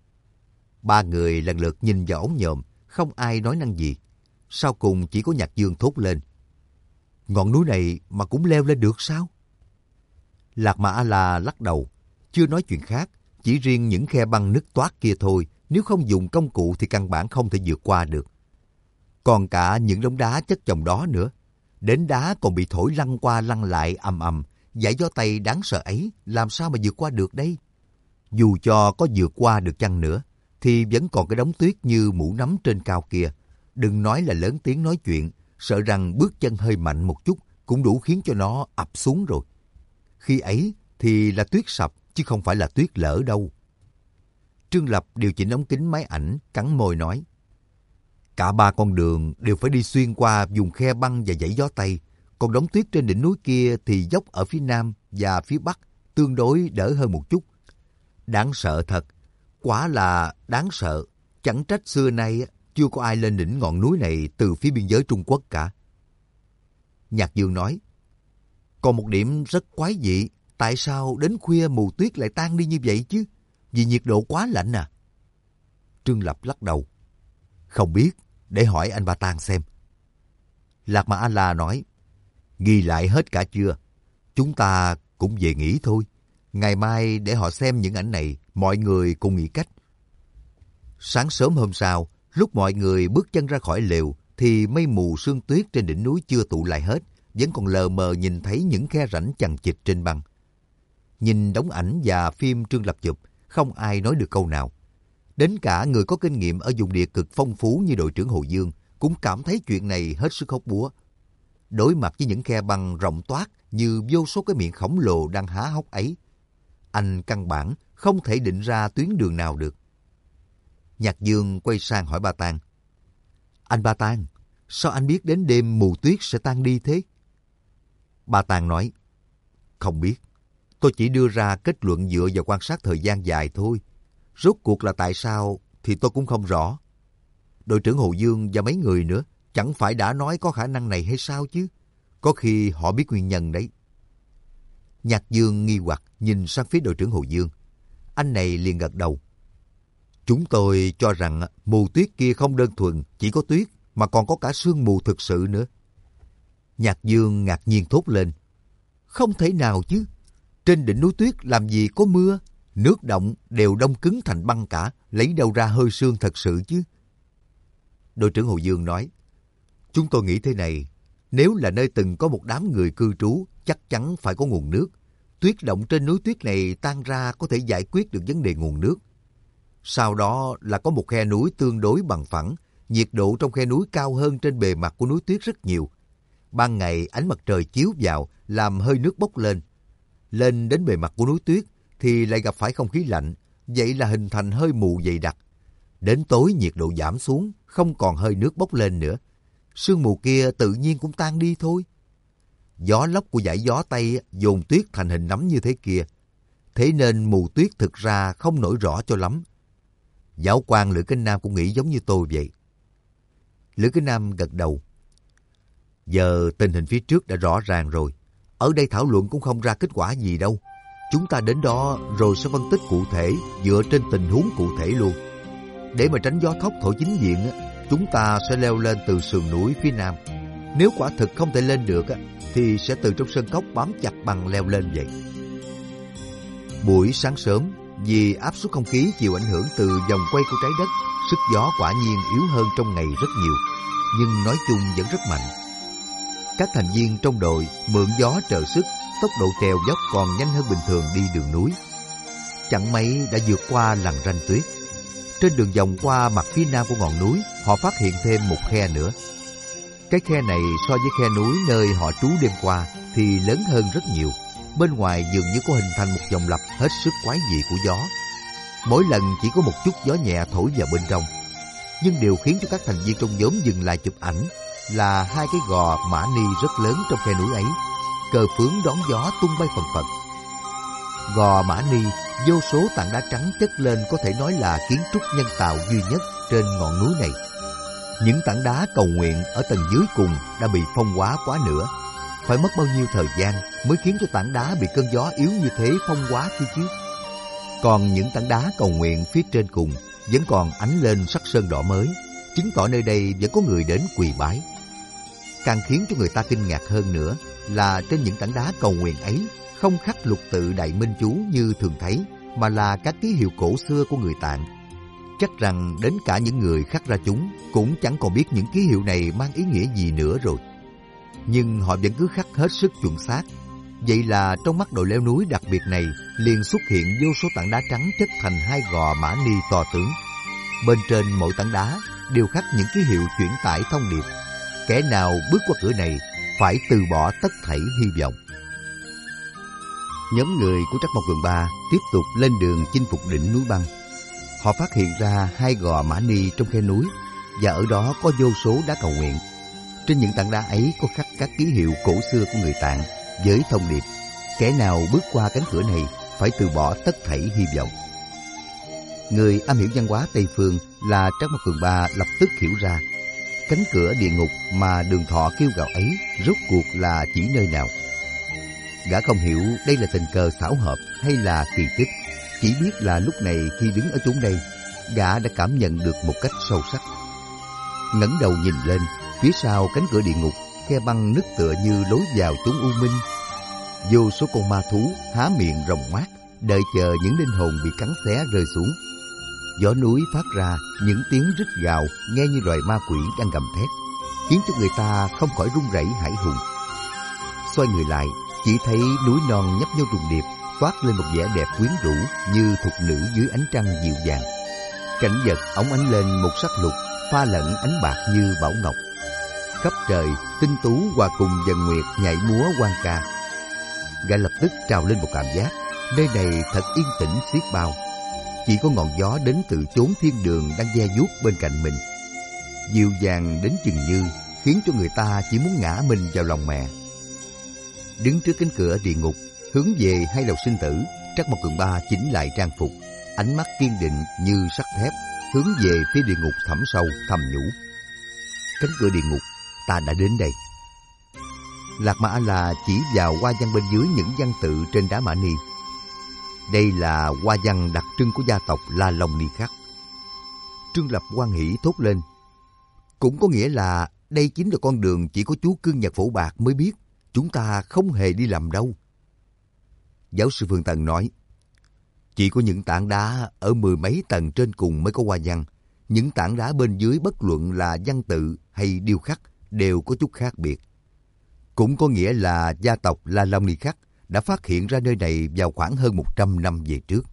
A: Ba người lần lượt nhìn vào ống nhòm, không ai nói năng gì. Sau cùng chỉ có Nhạc Dương thốt lên: ngọn núi này mà cũng leo lên được sao? Lạc Mà A-la lắc đầu, chưa nói chuyện khác, chỉ riêng những khe băng nứt toác kia thôi, nếu không dùng công cụ thì căn bản không thể vượt qua được. Còn cả những đống đá chất chồng đó nữa, đến đá còn bị thổi lăn qua lăn lại ầm ầm, dải gió Tây đáng sợ ấy làm sao mà vượt qua được đây? Dù cho có vượt qua được chăng nữa, thì vẫn còn cái đống tuyết như mũ nắm trên cao kia. Đừng nói là lớn tiếng nói chuyện, sợ rằng bước chân hơi mạnh một chút cũng đủ khiến cho nó ập xuống rồi. Khi ấy thì là tuyết sập chứ không phải là tuyết lở đâu. Trương Lập điều chỉnh ống kính máy ảnh, cắn môi nói: cả ba con đường đều phải đi xuyên qua vùng khe băng và dãy gió Tây, còn đống tuyết trên đỉnh núi kia thì dốc ở phía Nam và phía Bắc tương đối đỡ hơn một chút. Đáng sợ thật, quả là đáng sợ, chẳng trách xưa nay chưa có ai lên đỉnh ngọn núi này từ phía biên giới Trung Quốc cả. Nhạc Dương nói: còn một điểm rất quái dị, tại sao đến khuya mù tuyết lại tan đi như vậy chứ? Vì nhiệt độ quá lạnh à? Trương Lập lắc đầu: không biết, để hỏi anh Ba Tang xem. Lạc Mà A-la nói: ghi lại hết cả chưa? Chúng ta cũng về nghỉ thôi. Ngày mai để họ xem những ảnh này, mọi người cùng nghĩ cách. Sáng sớm hôm sau, lúc mọi người bước chân ra khỏi lều, thì mây mù sương tuyết trên đỉnh núi chưa tụ lại hết, vẫn còn lờ mờ nhìn thấy những khe rãnh chằng chịt trên băng. Nhìn đống ảnh và phim Trương Lập chụp, không ai nói được câu nào. Đến cả người có kinh nghiệm ở vùng địa cực phong phú như đội trưởng Hồ Dương cũng cảm thấy chuyện này hết sức hóc búa. Đối mặt với những khe băng rộng toát như vô số cái miệng khổng lồ đang há hốc ấy, anh căn bản không thể định ra tuyến đường nào được. Nhạc Dương quay sang hỏi Ba Tang: anh Ba Tang, sao anh biết đến đêm mù tuyết sẽ tan đi thế? Ba Tang nói: không biết, tôi chỉ đưa ra kết luận dựa vào quan sát thời gian dài thôi. Rốt cuộc là tại sao thì tôi cũng không rõ. Đội trưởng Hồ Dương và mấy người nữa chẳng phải đã nói có khả năng này hay sao chứ? Có khi họ biết nguyên nhân đấy. Nhạc Dương nghi hoặc nhìn sang phía đội trưởng Hồ Dương. Anh này liền gật đầu: chúng tôi cho rằng mù tuyết kia không đơn thuần chỉ có tuyết, mà còn có cả sương mù thực sự nữa. Nhạc Dương ngạc nhiên thốt lên: không thể nào chứ, trên đỉnh núi tuyết làm gì có mưa, nước động đều đông cứng thành băng cả, lấy đâu ra hơi sương thật sự chứ? Đội trưởng Hồ Dương nói: chúng tôi nghĩ thế này, nếu là nơi từng có một đám người cư trú, chắc chắn phải có nguồn nước. Tuyết động trên núi tuyết này tan ra có thể giải quyết được vấn đề nguồn nước. Sau đó là có một khe núi tương đối bằng phẳng, nhiệt độ trong khe núi cao hơn trên bề mặt của núi tuyết rất nhiều. Ban ngày ánh mặt trời chiếu vào làm hơi nước bốc lên. Lên đến bề mặt của núi tuyết thì lại gặp phải không khí lạnh, vậy là hình thành hơi mù dày đặc. Đến tối nhiệt độ giảm xuống, không còn hơi nước bốc lên nữa. Sương mù kia tự nhiên cũng tan đi thôi. Gió lốc của dải gió Tây dồn tuyết thành hình nắm như thế kia. Thế nên mù tuyết thực ra không nổi rõ cho lắm. Giáo quan Lữ Kinh Nam cũng nghĩ giống như tôi vậy. Lữ Kinh Nam gật đầu: giờ tình hình phía trước đã rõ ràng rồi. Ở đây thảo luận cũng không ra kết quả gì đâu. Chúng ta đến đó rồi sẽ phân tích cụ thể dựa trên tình huống cụ thể luôn. Để mà tránh gió thốc thổi chính diện, chúng ta sẽ leo lên từ sườn núi phía Nam. Nếu quả thực không thể lên được thì sẽ từ trong sơn cốc bám chặt bằng leo lên vậy. Buổi sáng sớm, vì áp suất không khí chịu ảnh hưởng từ vòng quay của trái đất, sức gió quả nhiên yếu hơn trong ngày rất nhiều, nhưng nói chung vẫn rất mạnh. Các thành viên trong đội mượn gió trợ sức, tốc độ trèo dốc còn nhanh hơn bình thường đi đường núi. Chẳng mấy đã vượt qua lằn ranh tuyết. Trên đường vòng qua mặt phía nam của ngọn núi, họ phát hiện thêm một khe nữa. Cái khe này so với khe núi nơi họ trú đêm qua thì lớn hơn rất nhiều. Bên ngoài dường như có hình thành một vòng lặp hết sức quái dị của gió. Mỗi lần chỉ có một chút gió nhẹ thổi vào bên trong. Nhưng điều khiến cho các thành viên trong nhóm dừng lại chụp ảnh là hai cái gò mã ni rất lớn trong khe núi ấy. Cờ phướng đón gió tung bay phần phật. Gò mã ni, vô số tảng đá trắng chất lên có thể nói là kiến trúc nhân tạo duy nhất trên ngọn núi này. Những tảng đá cầu nguyện ở tầng dưới cùng đã bị phong hóa quá nữa. Phải mất bao nhiêu thời gian mới khiến cho tảng đá bị cơn gió yếu như thế phong hóa kia chứ? Còn những tảng đá cầu nguyện phía trên cùng vẫn còn ánh lên sắc sơn đỏ mới, chứng tỏ nơi đây vẫn có người đến quỳ bái. Càng khiến cho người ta kinh ngạc hơn nữa là trên những tảng đá cầu nguyện ấy không khắc lục tự Đại Minh chú như thường thấy, mà là các ký hiệu cổ xưa của người Tạng. Chắc rằng đến cả những người khắc ra chúng cũng chẳng còn biết những ký hiệu này mang ý nghĩa gì nữa rồi. Nhưng họ vẫn cứ khắc hết sức chuẩn xác. Vậy là trong mắt đội leo núi đặc biệt này liền xuất hiện vô số tảng đá trắng chất thành hai gò mã ni to tướng. Bên trên mỗi tảng đá đều khắc những ký hiệu chuyển tải thông điệp. Kẻ nào bước qua cửa này phải từ bỏ tất thảy hy vọng. Nhóm người của Trắc Mộc Cường Ba tiếp tục lên đường chinh phục đỉnh núi băng. Họ phát hiện ra hai gò mã ni trong khe núi, và ở đó có vô số đá cầu nguyện. Trên những tảng đá ấy có khắc các ký hiệu cổ xưa của người Tạng với thông điệp: kẻ nào bước qua cánh cửa này phải từ bỏ tất thảy hy vọng. Người am hiểu văn hóa Tây phương là Trắc Mộc Cường Ba lập tức hiểu ra cánh cửa địa ngục mà Đường Thọ kêu gào ấy rốt cuộc là chỉ nơi nào. Gã không hiểu đây là tình cờ xảo hợp hay là kỳ tích, chỉ biết là lúc này khi đứng ở chốn đây, gã đã cảm nhận được một cách sâu sắc. Ngẩng đầu nhìn lên, phía sau cánh cửa địa ngục, khe băng nứt tựa như lối vào chốn u minh. Vô số con ma thú há miệng rồng ngoác, đợi chờ những linh hồn bị cắn xé rơi xuống. Gió núi phát ra những tiếng rít gào nghe như loài ma quỷ đang gầm thét, khiến cho người ta không khỏi run rẩy hãi hùng. Xoay người lại, chỉ thấy núi non nhấp nhô trùng điệp, toát lên một vẻ đẹp quyến rũ như thục nữ dưới ánh trăng dịu dàng. Cảnh vật óng ánh lên một sắc lục pha lẫn ánh bạc như bảo ngọc. Khắp trời tinh tú hòa cùng dần nguyệt nhảy múa hoan ca. Gã lập tức trào lên một cảm giác nơi này thật yên tĩnh xiết bao. Chỉ có ngọn gió đến từ chốn thiên đường đang ve vuốt bên cạnh mình, dịu dàng đến chừng như khiến cho người ta chỉ muốn ngã mình vào lòng mẹ. Đứng trước cánh cửa địa ngục hướng về hai lầu sinh tử, Trắc Mộc Cường Ba chỉnh lại trang phục, ánh mắt kiên định như sắt thép, hướng về phía địa ngục thẳm sâu thầm nhủ: cánh cửa địa ngục, ta đã đến đây. Lạc Ma A-la chỉ vào hoa văn bên dưới những văn tự trên đá mã ni. Đây là hoa văn đặc trưng của gia tộc La Long Ni Khắc. Trương Lập hoan hỉ thốt lên: cũng có nghĩa là đây chính là con đường chỉ có chú Cương Nhật Phổ Bạc mới biết, chúng ta không hề đi lầm đâu. Giáo sư Phương Tần nói: chỉ có những tảng đá ở mười mấy tầng trên cùng mới có hoa văn. Những tảng đá bên dưới bất luận là văn tự hay điêu khắc đều có chút khác biệt. Cũng có nghĩa là gia tộc La Long Ni Khắc đã phát hiện ra nơi này vào khoảng hơn một trăm năm về trước.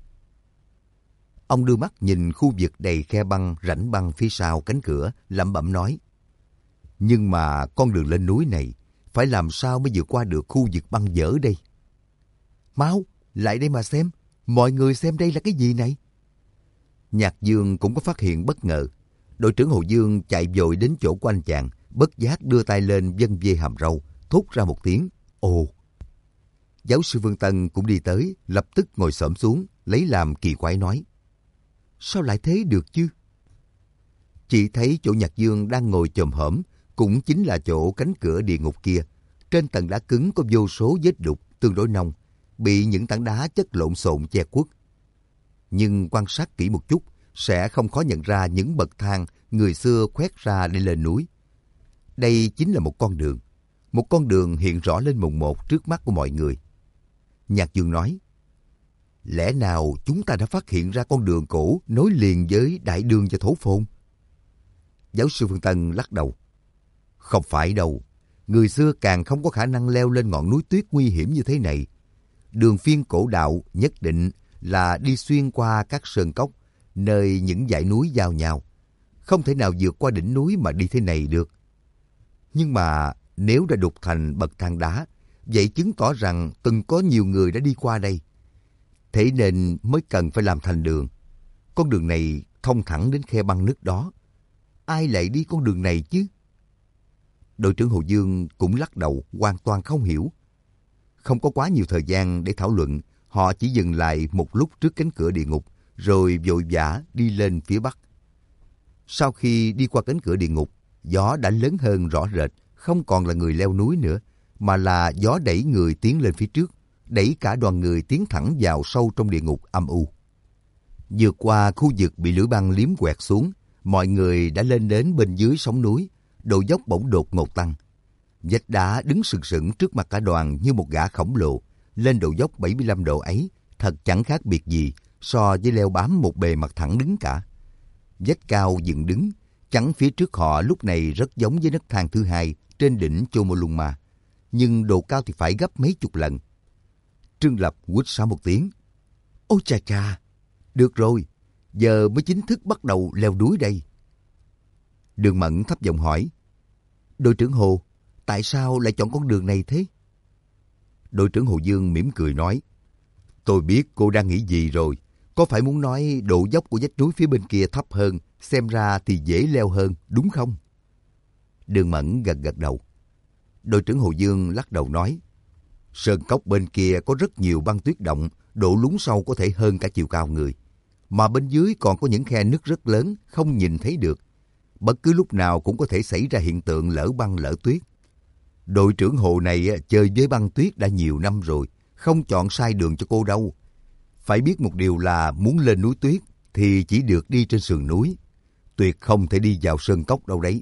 A: Ông đưa mắt nhìn khu vực đầy khe băng, rãnh băng phía sau cánh cửa, lẩm bẩm nói: nhưng mà con đường lên núi này phải làm sao mới vượt qua được khu vực băng dở đây? Mau, lại đây mà xem, mọi người xem đây là cái gì này? Nhạc Dương cũng có phát hiện bất ngờ. Đội trưởng Hồ Dương chạy vội đến chỗ của anh chàng, bất giác đưa tay lên vân vê hàm râu, thốt ra một tiếng ồ. Giáo sư Vương Tân cũng đi tới, lập tức ngồi xổm xuống, lấy làm kỳ quái nói: sao lại thế được chứ? Chị thấy chỗ Nhạc Dương đang ngồi chồm hổm cũng chính là chỗ cánh cửa địa ngục kia. Trên tầng đá cứng có vô số vết đục tương đối nông, bị những tảng đá chất lộn xộn che khuất. Nhưng quan sát kỹ một chút sẽ không khó nhận ra những bậc thang người xưa khoét ra để lên núi. Đây chính là một con đường, một con đường hiện rõ lên mồn một trước mắt của mọi người. Nhạc Dương nói: lẽ nào chúng ta đã phát hiện ra con đường cổ nối liền với đại đường và thổ phồn? Giáo sư Phương Tân lắc đầu: không phải đâu, người xưa càng không có khả năng leo lên ngọn núi tuyết nguy hiểm như thế này. Đường phiên cổ đạo nhất định là đi xuyên qua các sơn cốc, nơi những dãy núi giao nhau. Không thể nào vượt qua đỉnh núi mà đi thế này được. Nhưng mà nếu đã đục thành bậc thang đá, vậy chứng tỏ rằng từng có nhiều người đã đi qua đây. Thế nên mới cần phải làm thành đường. con đường này thông thẳng đến khe băng nước đó. Ai lại đi con đường này chứ? Đội trưởng Hồ Dương cũng lắc đầu, hoàn toàn không hiểu. Không có quá nhiều thời gian để thảo luận, họ chỉ dừng lại một lúc trước cánh cửa địa ngục, rồi vội vã đi lên phía bắc. Sau khi đi qua cánh cửa địa ngục, gió đã lớn hơn rõ rệt, không còn là người leo núi nữa, mà là gió đẩy người tiến lên phía trước, đẩy cả đoàn người tiến thẳng vào sâu trong địa ngục âm u. Vượt qua khu vực bị lưỡi băng liếm quẹt xuống, mọi người đã lên đến bên dưới sóng núi, độ dốc bỗng đột ngột tăng. Vách đá đứng sừng sững trước mặt cả đoàn như một gã khổng lồ, lên độ dốc bảy mươi lăm độ ấy, thật chẳng khác biệt gì so với leo bám một bề mặt thẳng đứng cả. Vách cao dựng đứng, chắn phía trước họ lúc này rất giống với nấc thang thứ hai trên đỉnh Chomolungma, nhưng độ cao thì phải gấp mấy chục lần. Trương Lập quýt sáo một tiếng. Ôi chà chà, được rồi, giờ mới chính thức bắt đầu leo núi đây. Đường Mẫn thấp giọng hỏi, đội trưởng Hồ, tại sao lại chọn con đường này thế? Đội trưởng Hồ Dương mỉm cười nói, tôi biết cô đang nghĩ gì rồi. Có phải muốn nói độ dốc của vách núi phía bên kia thấp hơn, xem ra thì dễ leo hơn, đúng không? Đường Mẫn gật gật đầu. Đội trưởng Hồ Dương lắc đầu nói, sơn cốc bên kia có rất nhiều băng tuyết động, độ lún sâu có thể hơn cả chiều cao người. Mà bên dưới còn có những khe nứt rất lớn, không nhìn thấy được. Bất cứ lúc nào cũng có thể xảy ra hiện tượng lỡ băng lỡ tuyết. Đội trưởng Hồ này chơi với băng tuyết đã nhiều năm rồi, không chọn sai đường cho cô đâu. Phải biết một điều là muốn lên núi tuyết thì chỉ được đi trên sườn núi, tuyệt không thể đi vào sơn cốc đâu đấy.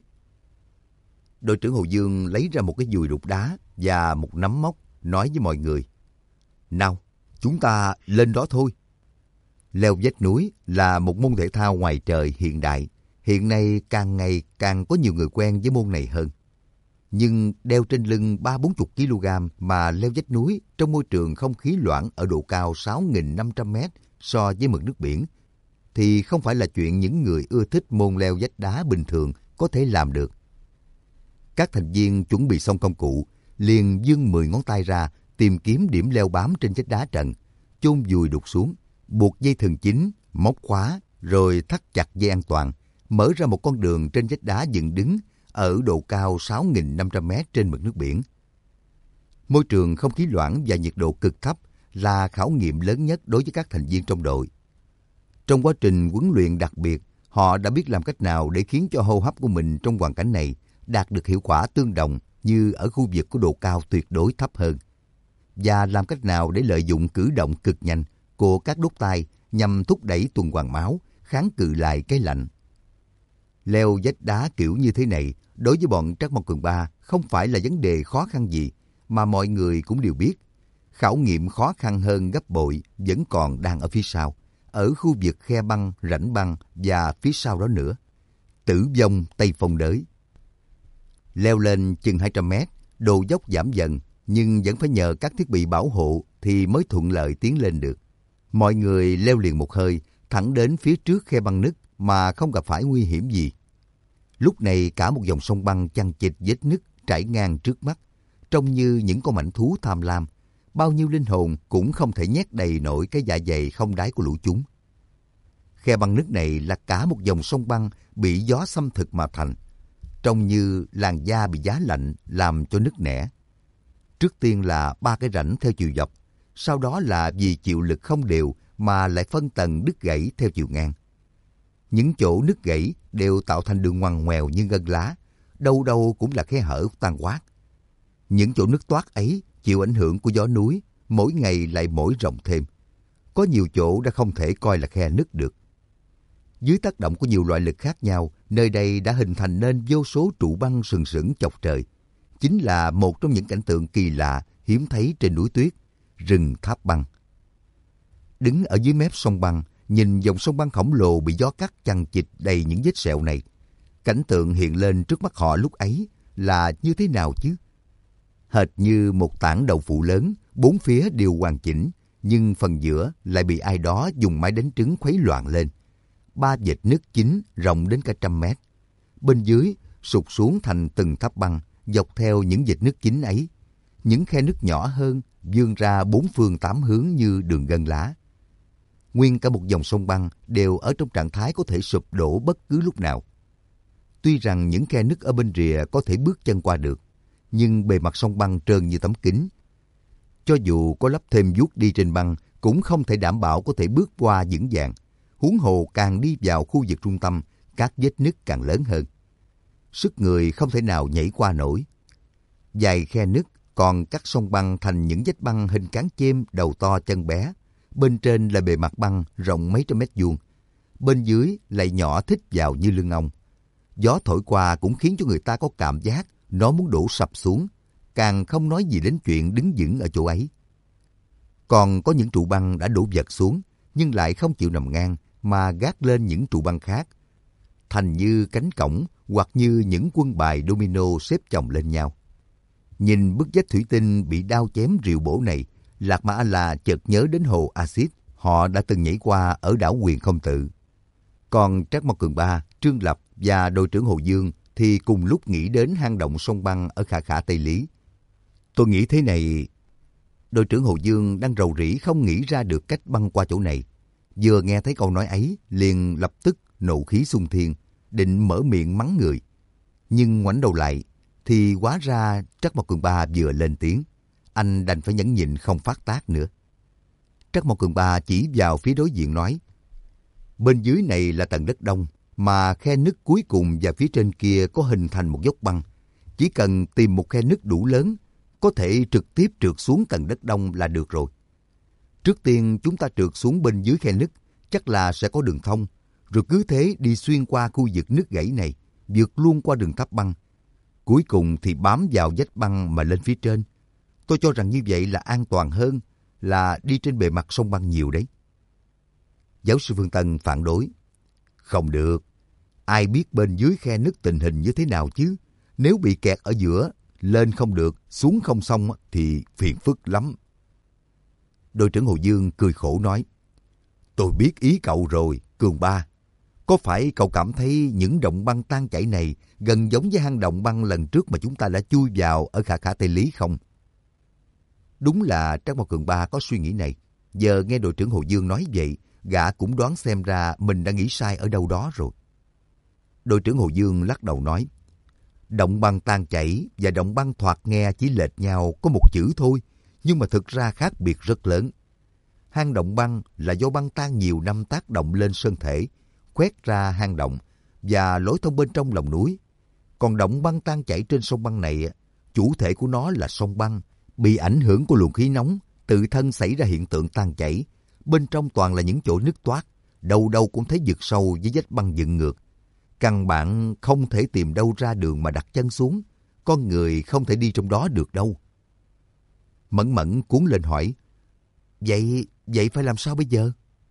A: Đội trưởng Hồ Dương lấy ra một cái dùi đục đá và một nắm móc, nói với mọi người, nào, chúng ta lên đó thôi. Leo vách núi là một môn thể thao ngoài trời hiện đại, hiện nay càng ngày càng có nhiều người quen với môn này hơn. Nhưng đeo trên lưng ba bốn mươi ki lô gam mà leo vách núi trong môi trường không khí loãng ở độ cao sáu nghìn năm trăm mét so với mực nước biển thì không phải là chuyện những người ưa thích môn leo vách đá bình thường có thể làm được. Các thành viên chuẩn bị xong công cụ, liền giương mười ngón tay ra tìm kiếm điểm leo bám trên vách đá trần, chôn vùi đục xuống, buộc dây thừng chính, móc khóa, rồi thắt chặt dây an toàn, mở ra một con đường trên vách đá dựng đứng ở độ cao sáu nghìn năm trăm mét trên mực nước biển. Môi trường không khí loãng và nhiệt độ cực thấp là khảo nghiệm lớn nhất đối với các thành viên trong đội. Trong quá trình huấn luyện đặc biệt, họ đã biết làm cách nào để khiến cho hô hấp của mình trong hoàn cảnh này đạt được hiệu quả tương đồng như ở khu vực có độ cao tuyệt đối thấp hơn, và làm cách nào để lợi dụng cử động cực nhanh của các đốt tay nhằm thúc đẩy tuần hoàn máu, kháng cự lại cái lạnh. Leo vách đá kiểu như thế này, đối với bọn Trắc Mộc Cường Ba không phải là vấn đề khó khăn gì, mà mọi người cũng đều biết. Khảo nghiệm khó khăn hơn gấp bội vẫn còn đang ở phía sau, ở khu vực khe băng, rãnh băng và phía sau đó nữa. Tử vong Tây Phong Đới. Leo lên chừng hai trăm mét, độ dốc giảm dần, nhưng vẫn phải nhờ các thiết bị bảo hộ thì mới thuận lợi tiến lên được. Mọi người leo liền một hơi, thẳng đến phía trước khe băng nứt mà không gặp phải nguy hiểm gì. Lúc này cả một dòng sông băng chằng chịt vết nứt trải ngang trước mắt, trông như những con mãnh thú tham lam. Bao nhiêu linh hồn cũng không thể nhét đầy nổi cái dạ dày không đáy của lũ chúng. Khe băng nứt này là cả một dòng sông băng bị gió xâm thực mà thành, trông như làn da bị giá lạnh làm cho nứt nẻ. Trước tiên là ba cái rãnh theo chiều dọc, sau đó là vì chịu lực không đều mà lại phân tầng đứt gãy theo chiều ngang. Những chỗ nứt gãy đều tạo thành đường ngoằn ngoèo như ngân lá, đâu đâu cũng là khe hở tan quát. Những chỗ nứt toát ấy chịu ảnh hưởng của gió núi, mỗi ngày lại mỗi rộng thêm. Có nhiều chỗ đã không thể coi là khe nứt được. Dưới tác động của nhiều loại lực khác nhau, nơi đây đã hình thành nên vô số trụ băng sừng sững chọc trời. Chính là một trong những cảnh tượng kỳ lạ hiếm thấy trên núi tuyết, rừng tháp băng. Đứng ở dưới mép sông băng, nhìn dòng sông băng khổng lồ bị gió cắt chằng chịt đầy những vết sẹo này, cảnh tượng hiện lên trước mắt họ lúc ấy là như thế nào chứ? Hệt như một tảng đậu phụ lớn, bốn phía đều hoàn chỉnh, nhưng phần giữa lại bị ai đó dùng máy đánh trứng khuấy loạn lên. Ba vệt nứt chính rộng đến cả trăm mét. Bên dưới sụt xuống thành từng tháp băng, dọc theo những vệt nứt chính ấy. Những khe nứt nhỏ hơn vươn ra bốn phương tám hướng như đường gân lá. nguyên cả một dòng sông băng đều ở trong trạng thái có thể sụp đổ bất cứ lúc nào. Tuy rằng những khe nứt ở bên rìa có thể bước chân qua được, nhưng bề mặt sông băng trơn như tấm kính. Cho dù có lắp thêm vuốt đi trên băng, cũng không thể đảm bảo có thể bước qua vững vàng. Huống hồ càng đi vào khu vực trung tâm, các vết nứt càng lớn hơn. Sức người không thể nào nhảy qua nổi. Dài khe nứt còn cắt sông băng thành những vách băng hình cán chêm đầu to chân bé. Bên trên là bề mặt băng rộng mấy trăm mét vuông, bên dưới lại nhỏ thít vào như lưng ong. Gió thổi qua cũng khiến cho người ta có cảm giác nó muốn đổ sập xuống, càng không nói gì đến chuyện đứng vững ở chỗ ấy. Còn có những trụ băng đã đổ vật xuống, nhưng lại không chịu nằm ngang mà gác lên những trụ băng khác, thành như cánh cổng hoặc như những quân bài domino xếp chồng lên nhau. Nhìn bức vách thủy tinh bị đao chém rìu bổ này, Lạc Mã A-La chợt nhớ đến hồ Axit họ đã từng nhảy qua ở đảo Quyền Không Tự. Còn Trác Mao Cường Ba, Trương Lập và đội trưởng Hồ Dương thì cùng lúc nghĩ đến hang động sông băng ở Khả Khả Tây Lý. Tôi nghĩ thế này... Đội trưởng Hồ Dương đang rầu rĩ không nghĩ ra được cách băng qua chỗ này. Vừa nghe thấy câu nói ấy, liền lập tức nộ khí xung thiên, định mở miệng mắng người. Nhưng ngoảnh đầu lại, thì hóa ra Trác Mao Cường Ba vừa lên tiếng. Anh đành phải nhẫn nhịn không phát tác nữa. Trác Mao Cường Ba chỉ vào phía đối diện nói, bên dưới này là tầng đất đông, mà khe nứt cuối cùng và phía trên kia có hình thành một dốc băng. Chỉ cần tìm một khe nứt đủ lớn, có thể trực tiếp trượt xuống tầng đất đông là được rồi. Trước tiên chúng ta trượt xuống bên dưới khe nứt, chắc là sẽ có đường thông, rồi cứ thế đi xuyên qua khu vực nứt gãy này, vượt luôn qua đường tháp băng. Cuối cùng thì bám vào vách băng mà lên phía trên. Tôi cho rằng như vậy là an toàn hơn là đi trên bề mặt sông băng nhiều đấy. Giáo sư Phương Tân phản đối. Không được. Ai biết bên dưới khe nứt tình hình như thế nào chứ? Nếu bị kẹt ở giữa, lên không được, xuống không xong thì phiền phức lắm. Đội trưởng Hồ Dương cười khổ nói. Tôi biết ý cậu rồi, Cường Ba. Có phải cậu cảm thấy những động băng tan chảy này gần giống với hang động băng lần trước mà chúng ta đã chui vào ở Khả Khả Tây Lý không? Đúng là Trác Mao Cường Ba có suy nghĩ này. Giờ nghe đội trưởng Hồ Dương nói vậy, gã cũng đoán xem ra mình đã nghĩ sai ở đâu đó rồi. Đội trưởng Hồ Dương lắc đầu nói, động băng tan chảy và động băng thoạt nghe chỉ lệch nhau có một chữ thôi, nhưng mà thực ra khác biệt rất lớn. Hang động băng là do băng tan nhiều năm tác động lên sơn thể, khoét ra hang động và lối thông bên trong lòng núi. Còn động băng tan chảy trên sông băng này, chủ thể của nó là sông băng, bị ảnh hưởng của luồng khí nóng, tự thân xảy ra hiện tượng tan chảy. Bên trong toàn là những chỗ nứt toát, đâu đâu cũng thấy vực sâu với vách băng dựng ngược. Căn bản không thể tìm đâu ra đường mà đặt chân xuống, con người không thể đi trong đó được đâu. Mẫn Mẫn cuốn lên hỏi, Vậy, vậy phải làm sao bây giờ?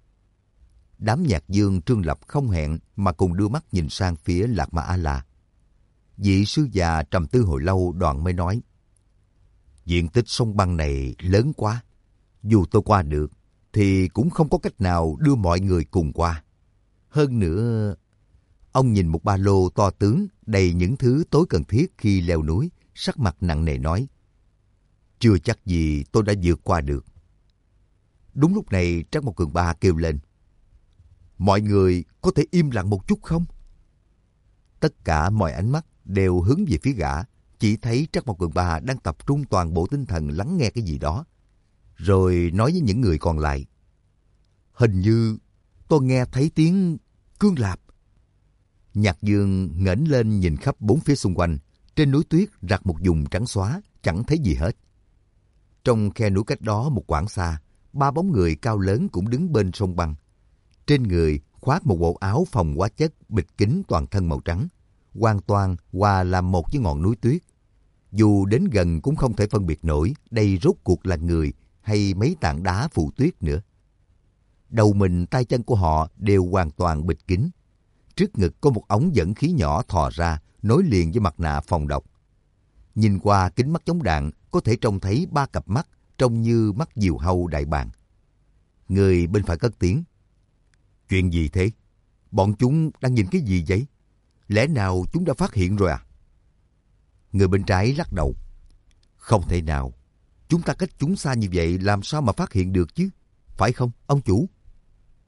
A: Đám Nhạc Dương, Trương Lập không hẹn mà cùng đưa mắt nhìn sang phía Lạc Mã A-La. Vị sư già trầm tư hồi lâu đoạn mới nói, diện tích sông băng này lớn quá. Dù tôi qua được, thì cũng không có cách nào đưa mọi người cùng qua. Hơn nữa, ông nhìn một ba lô to tướng đầy những thứ tối cần thiết khi leo núi, sắc mặt nặng nề nói, chưa chắc gì tôi đã vượt qua được. Đúng lúc này Trác Mao Cường Ba kêu lên, mọi người có thể im lặng một chút không? Tất cả mọi ánh mắt đều hướng về phía gã, chỉ thấy Trác Mao Cường Ba đang tập trung toàn bộ tinh thần lắng nghe cái gì đó, rồi nói với những người còn lại, hình như tôi nghe thấy tiếng Cương Lạp. Nhạc Dương ngẩng lên nhìn khắp bốn phía xung quanh, trên núi tuyết rạc một vùng trắng xóa, chẳng thấy gì hết. Trong khe núi cách đó một quãng xa, ba bóng người cao lớn cũng đứng bên sông băng. Trên người khoác một bộ áo phòng hóa chất bịt kín toàn thân màu trắng, hoàn toàn hòa làm một với ngọn núi tuyết. Dù đến gần cũng không thể phân biệt nổi đây rốt cuộc là người hay mấy tảng đá phủ tuyết nữa. Đầu mình, tay chân của họ đều hoàn toàn bịt kín. Trước ngực có một ống dẫn khí nhỏ thò ra, nối liền với mặt nạ phòng độc. Nhìn qua kính mắt chống đạn, có thể trông thấy ba cặp mắt trông như mắt diều hâu đại bàng. Người bên phải cất tiếng, chuyện gì thế? Bọn chúng đang nhìn cái gì vậy? Lẽ nào chúng đã phát hiện rồi à? Người bên trái lắc đầu, không thể nào. Chúng ta cách chúng xa như vậy làm sao mà phát hiện được chứ? Phải không, ông chủ?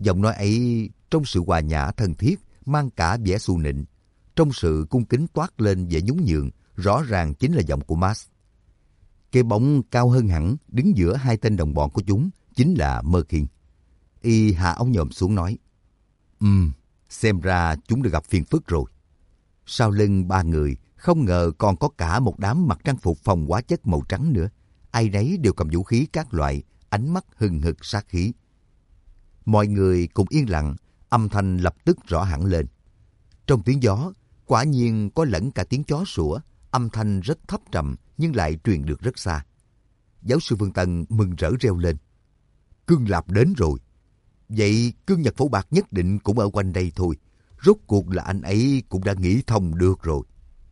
A: Giọng nói ấy trong sự hòa nhã thân thiết, mang cả vẻ xu nịnh. Trong sự cung kính toát lên vẻ nhún nhường, rõ ràng chính là giọng của Max. Cái bóng cao hơn hẳn, đứng giữa hai tên đồng bọn của chúng, chính là Merkin. Y hạ ống nhòm xuống nói, Ừm, xem ra chúng đã gặp phiền phức rồi. Sau lưng ba người, không ngờ còn có cả một đám mặc trang phục phòng hóa chất màu trắng nữa. Ai nấy đều cầm vũ khí các loại, ánh mắt hừng hực sát khí. Mọi người cùng yên lặng, âm thanh lập tức rõ hẳn lên. Trong tiếng gió, quả nhiên có lẫn cả tiếng chó sủa, âm thanh rất thấp trầm nhưng lại truyền được rất xa. Giáo sư Phương Tân mừng rỡ reo lên. Cương Lạp đến rồi. Vậy Cương Nhật Phổ Bạc nhất định cũng ở quanh đây thôi. Rốt cuộc là anh ấy cũng đã nghĩ thông được rồi.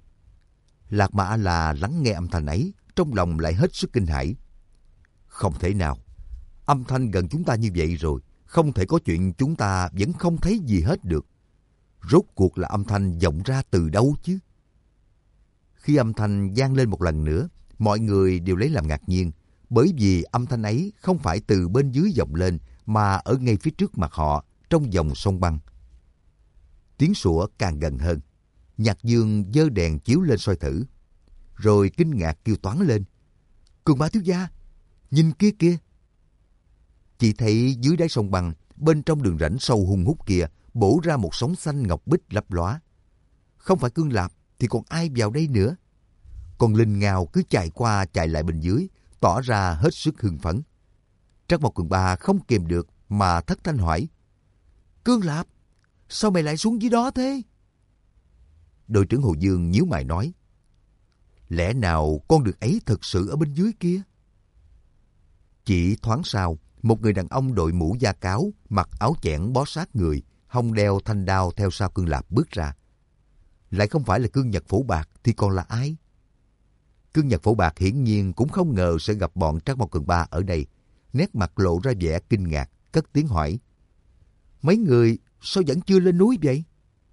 A: Lạc Mà A-la lắng nghe âm thanh ấy, trong lòng lại hết sức kinh hãi. Không thể nào. Âm thanh gần chúng ta như vậy rồi, không thể có chuyện chúng ta vẫn không thấy gì hết được. Rốt cuộc là âm thanh vọng ra từ đâu chứ? Khi âm thanh vang lên một lần nữa, mọi người đều lấy làm ngạc nhiên, bởi vì âm thanh ấy không phải từ bên dưới vọng lên, mà ở ngay phía trước mặt họ, trong dòng sông băng. Tiếng sủa càng gần hơn. Nhạc Dương giơ đèn chiếu lên soi thử, rồi kinh ngạc kêu toáng lên. Cường Ba thiếu gia, nhìn kia kia. Chỉ thấy dưới đáy sông băng, bên trong đường rãnh sâu hun hút kia, bổ ra một sóng xanh ngọc bích lấp lóa. Không phải Cương Lạp thì còn ai vào đây nữa? Còn Linh Ngao cứ chạy qua chạy lại bên dưới, tỏ ra hết sức hưng phấn. Trắc Mộc Cường Ba không kìm được mà thất thanh hỏi. Cương Lạp, sao mày lại xuống dưới đó thế? Đội trưởng Hồ Dương nhíu mày nói. Lẽ nào con đường ấy thực sự ở bên dưới kia? Chỉ thoáng sau, một người đàn ông đội mũ da cáo, mặc áo chẽn bó sát người, hông đeo thanh đao theo sau Cương Lạp bước ra. Lại không phải là Cương Nhật Phổ Bạc thì còn là ai? Cương Nhật Phổ Bạc hiển nhiên cũng không ngờ sẽ gặp bọn Trắc Mộc Cường Ba ở đây. Nét mặt lộ ra vẻ kinh ngạc, cất tiếng hỏi. Mấy người sao vẫn chưa lên núi vậy?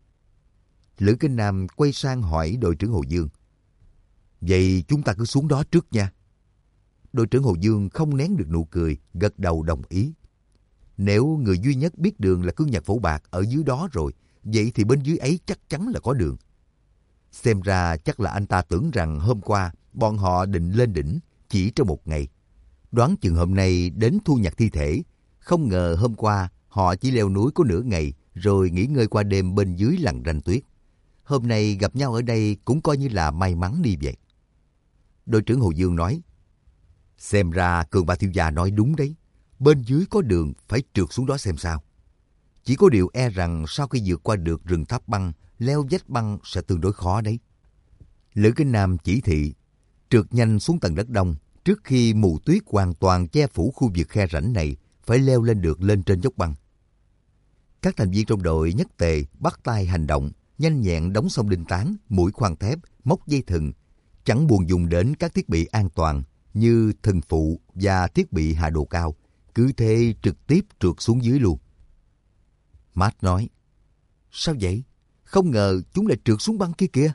A: Lữ Kinh Nam quay sang hỏi đội trưởng Hồ Dương. Vậy chúng ta cứ xuống đó trước nha. Đội trưởng Hồ Dương không nén được nụ cười, gật đầu đồng ý. Nếu người duy nhất biết đường là Cương Nhật Phổ Bạc ở dưới đó rồi, vậy thì bên dưới ấy chắc chắn là có đường. Xem ra chắc là anh ta tưởng rằng hôm qua bọn họ định lên đỉnh chỉ trong một ngày. Đoán chừng hôm nay đến thu nhặt thi thể. Không ngờ hôm qua họ chỉ leo núi có nửa ngày rồi nghỉ ngơi qua đêm bên dưới lằn ranh tuyết. Hôm nay gặp nhau ở đây cũng coi như là may mắn đi vậy. Đội trưởng Hồ Dương nói. Xem ra Cường Ba thiếu gia nói đúng đấy. Bên dưới có đường, phải trượt xuống đó xem sao. Chỉ có điều e rằng sau khi vượt qua được rừng tháp băng, leo vách băng sẽ tương đối khó đấy. Lữ Kinh Nam chỉ thị, trượt nhanh xuống tầng đất đông. Trước khi mù tuyết hoàn toàn che phủ khu vực khe rãnh này, phải leo lên được lên trên dốc băng. Các thành viên trong đội nhất tề bắt tay hành động, nhanh nhẹn đóng xong đinh tán, mũi khoan thép, móc dây thừng, chẳng buồn dùng đến các thiết bị an toàn như thừng phụ và thiết bị hạ độ cao, cứ thế trực tiếp trượt xuống dưới luôn. Matt nói, sao vậy? Không ngờ chúng lại trượt xuống băng kia kìa.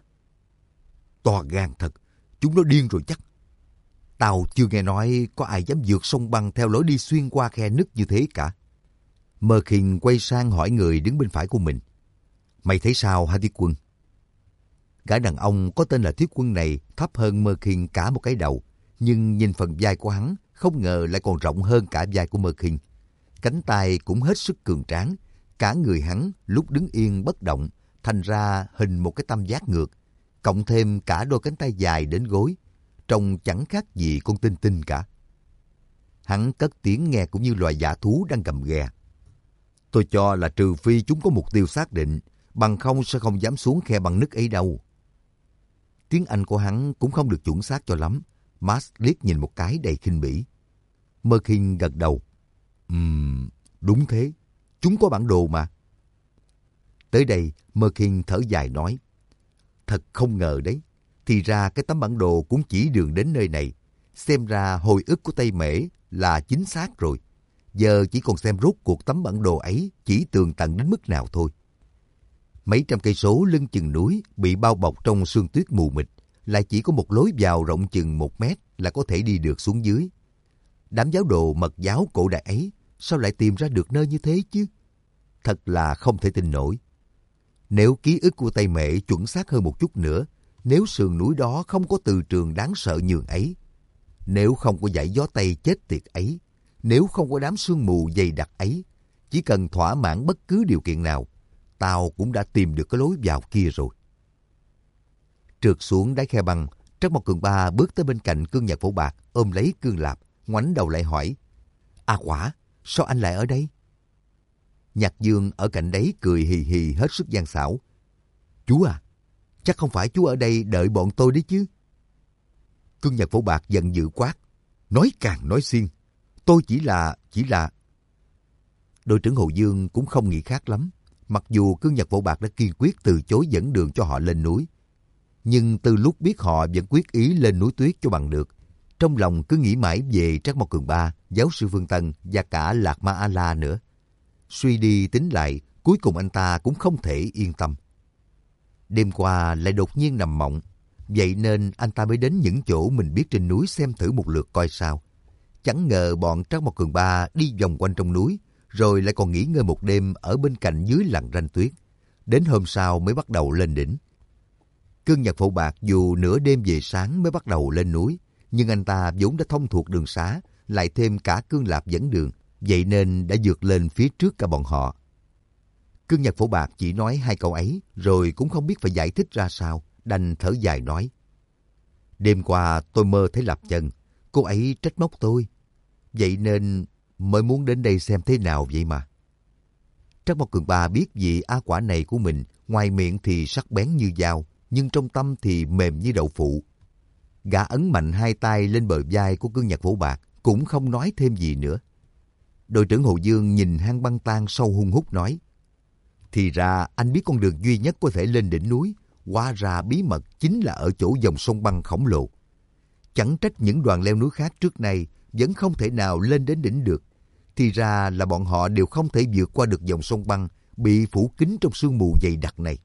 A: To gan thật, chúng nó điên rồi chắc. Tao chưa nghe nói có ai dám vượt sông băng theo lối đi xuyên qua khe nứt như thế cả. Merkin quay sang hỏi người đứng bên phải của mình. Mày thấy sao hả Thiết Quân? Gã đàn ông có tên là Thiết Quân này thấp hơn Merkin cả một cái đầu, nhưng nhìn phần vai của hắn không ngờ lại còn rộng hơn cả vai của Merkin. Cánh tay cũng hết sức cường tráng, cả người hắn lúc đứng yên bất động, thành ra hình một cái tam giác ngược, cộng thêm cả đôi cánh tay dài đến gối, trông chẳng khác gì con tinh tinh cả. Hắn cất tiếng nghe cũng như loài dã thú đang gầm ghè. Tôi cho là trừ phi chúng có mục tiêu xác định, bằng không sẽ không dám xuống khe băng nứt ấy đâu. Tiếng Anh của hắn cũng không được chuẩn xác cho lắm. Max liếc nhìn một cái đầy khinh bỉ. Merkin gật đầu. Ừm, đúng thế. Chúng có bản đồ mà. Tới đây, Merkin thở dài nói. Thật không ngờ đấy. Thì ra cái tấm bản đồ cũng chỉ đường đến nơi này. Xem ra hồi ức của Tây Mễ là chính xác rồi. Giờ chỉ còn xem rốt cuộc tấm bản đồ ấy chỉ tường tận đến mức nào thôi. Mấy trăm cây số lưng chừng núi bị bao bọc trong sương tuyết mù mịt, lại chỉ có một lối vào rộng chừng một mét là có thể đi được xuống dưới. Đám giáo đồ mật giáo cổ đại ấy sao lại tìm ra được nơi như thế chứ? thật là không thể tin nổi. Nếu ký ức của Tây Mễ chuẩn xác hơn một chút nữa, nếu sườn núi đó không có từ trường đáng sợ nhường ấy, nếu không có dải gió Tây chết tiệt ấy, nếu không có đám sương mù dày đặc ấy, chỉ cần thỏa mãn bất cứ điều kiện nào, tao cũng đã tìm được cái lối vào kia rồi. Trượt xuống đáy khe băng, Trắc Mộc Cường Ba bước tới bên cạnh Cương Nhật Phổ Bạc, ôm lấy Cương Lạp, ngoảnh đầu lại hỏi: A Quả, sao anh lại ở đây? Nhạc Dương ở cạnh đấy cười hì hì hết sức gian xảo: Chú à, chắc không phải chú ở đây đợi bọn tôi đấy chứ? Cương Nhật Phổ Bạc giận dữ quát: Nói càng nói xiên, tôi chỉ là, chỉ là... Đội trưởng Hồ Dương cũng không nghĩ khác lắm, mặc dù Cương Nhật Phổ Bạc đã kiên quyết từ chối dẫn đường cho họ lên núi. Nhưng từ lúc biết họ vẫn quyết ý lên núi tuyết cho bằng được, trong lòng cứ nghĩ mãi về Trắc Mộc Cường Ba, giáo sư Phương Tân và cả Lạc Ma A-la nữa. Suy đi tính lại, cuối cùng anh ta cũng không thể yên tâm. Đêm qua lại đột nhiên nằm mộng, vậy nên anh ta mới đến những chỗ mình biết trên núi xem thử một lượt coi sao. Chẳng ngờ bọn Trắc Mộc Cường Ba đi vòng quanh trong núi, rồi lại còn nghỉ ngơi một đêm ở bên cạnh dưới lằn ranh tuyết. Đến hôm sau mới bắt đầu lên đỉnh. Cương Nhật Phổ Bạc dù nửa đêm về sáng mới bắt đầu lên núi, nhưng anh ta vốn đã thông thuộc đường xá, lại thêm cả Cương Lạp dẫn đường, vậy nên đã vượt lên phía trước cả bọn họ. Cương Nhật Phổ Bạc chỉ nói hai câu ấy, rồi cũng không biết phải giải thích ra sao, đành thở dài nói: Đêm qua tôi mơ thấy Lạp Chân, cô ấy trách móc tôi, vậy nên mới muốn đến đây xem thế nào vậy mà. Trắc Mộc Cường Ba biết vị A Quả này của mình, ngoài miệng thì sắc bén như dao, nhưng trong tâm thì mềm như đậu phụ. Gã ấn mạnh hai tay lên bờ vai của Cương Nhật Phổ Bạc, cũng không nói thêm gì nữa. Đội trưởng Hồ Dương nhìn hang băng tan sâu hun hút nói: Thì ra anh biết con đường duy nhất có thể lên đỉnh núi, hóa ra bí mật chính là ở chỗ dòng sông băng khổng lồ. Chẳng trách những đoàn leo núi khác trước nay vẫn không thể nào lên đến đỉnh được. Thì ra là bọn họ đều không thể vượt qua được dòng sông băng bị phủ kín trong sương mù dày đặc này.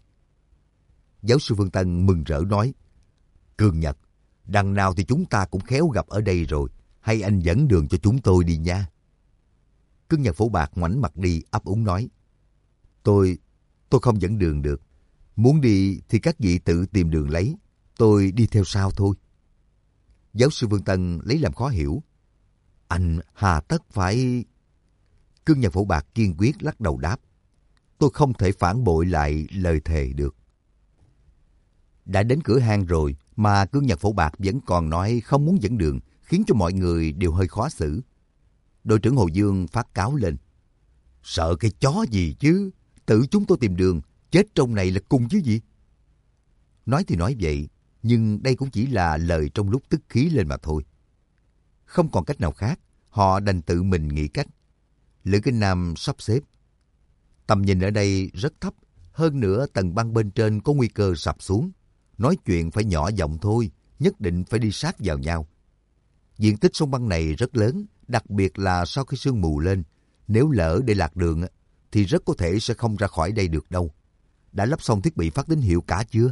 A: Giáo sư Phương Tân mừng rỡ nói: Cương Nhật, đằng nào thì chúng ta cũng khéo gặp ở đây rồi, hay anh dẫn đường cho chúng tôi đi nha. Cương Nhật Phổ Bạc ngoảnh mặt đi, ấp úng nói: Tôi, tôi không dẫn đường được. Muốn đi thì các vị tự tìm đường lấy, tôi đi theo sau thôi. Giáo sư Phương Tân lấy làm khó hiểu: Anh hà tất phải... Cương Nhật Phổ Bạc kiên quyết lắc đầu đáp: Tôi không thể phản bội lại lời thề được. Đã đến cửa hang rồi mà Cương Nhật Phổ Bạc vẫn còn nói không muốn dẫn đường, khiến cho mọi người đều hơi khó xử. Đội trưởng Hồ Dương phát cáo lên: Sợ cái chó gì chứ, tự chúng tôi tìm đường, chết trong này là cùng chứ gì. Nói thì nói vậy, nhưng đây cũng chỉ là lời trong lúc tức khí lên mà thôi. Không còn cách nào khác, họ đành tự mình nghĩ cách. Lữ Kinh Nam sắp xếp. Tầm nhìn ở đây rất thấp, hơn nữa tầng băng bên trên có nguy cơ sập xuống. Nói chuyện phải nhỏ giọng thôi, nhất định phải đi sát vào nhau. Diện tích sông băng này rất lớn, đặc biệt là sau khi sương mù lên. Nếu lỡ để lạc đường thì rất có thể sẽ không ra khỏi đây được đâu. Đã lắp xong thiết bị phát tín hiệu cả chưa?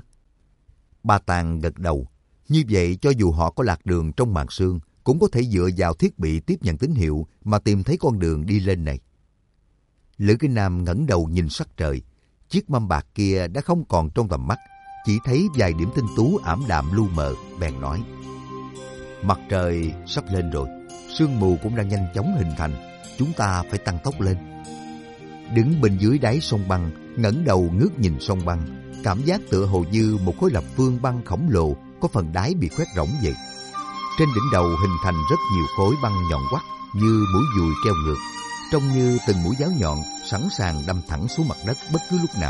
A: Ba Tàng gật đầu. Như vậy cho dù họ có lạc đường trong màn sương, cũng có thể dựa vào thiết bị tiếp nhận tín hiệu mà tìm thấy con đường đi lên này. Lữ Kinh Nam ngẩng đầu nhìn sắc trời. Chiếc mâm bạc kia đã không còn trong tầm mắt, chỉ thấy vài điểm tinh tú ảm đạm lu mờ, bèn nói: Mặt trời sắp lên rồi, sương mù cũng đang nhanh chóng hình thành, chúng ta phải tăng tốc lên. Đứng bên dưới đáy sông băng, ngẩng đầu ngước nhìn sông băng, cảm giác tựa hồ như một khối lập phương băng khổng lồ có phần đáy bị khoét rỗng vậy. Trên đỉnh đầu hình thành rất nhiều khối băng nhọn quắt như mũi dùi treo ngược, trông như từng mũi giáo nhọn sẵn sàng đâm thẳng xuống mặt đất bất cứ lúc nào.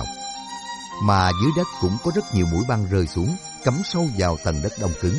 A: Mà dưới đất cũng có rất nhiều mũi băng rơi xuống, cắm sâu vào tầng đất đông cứng.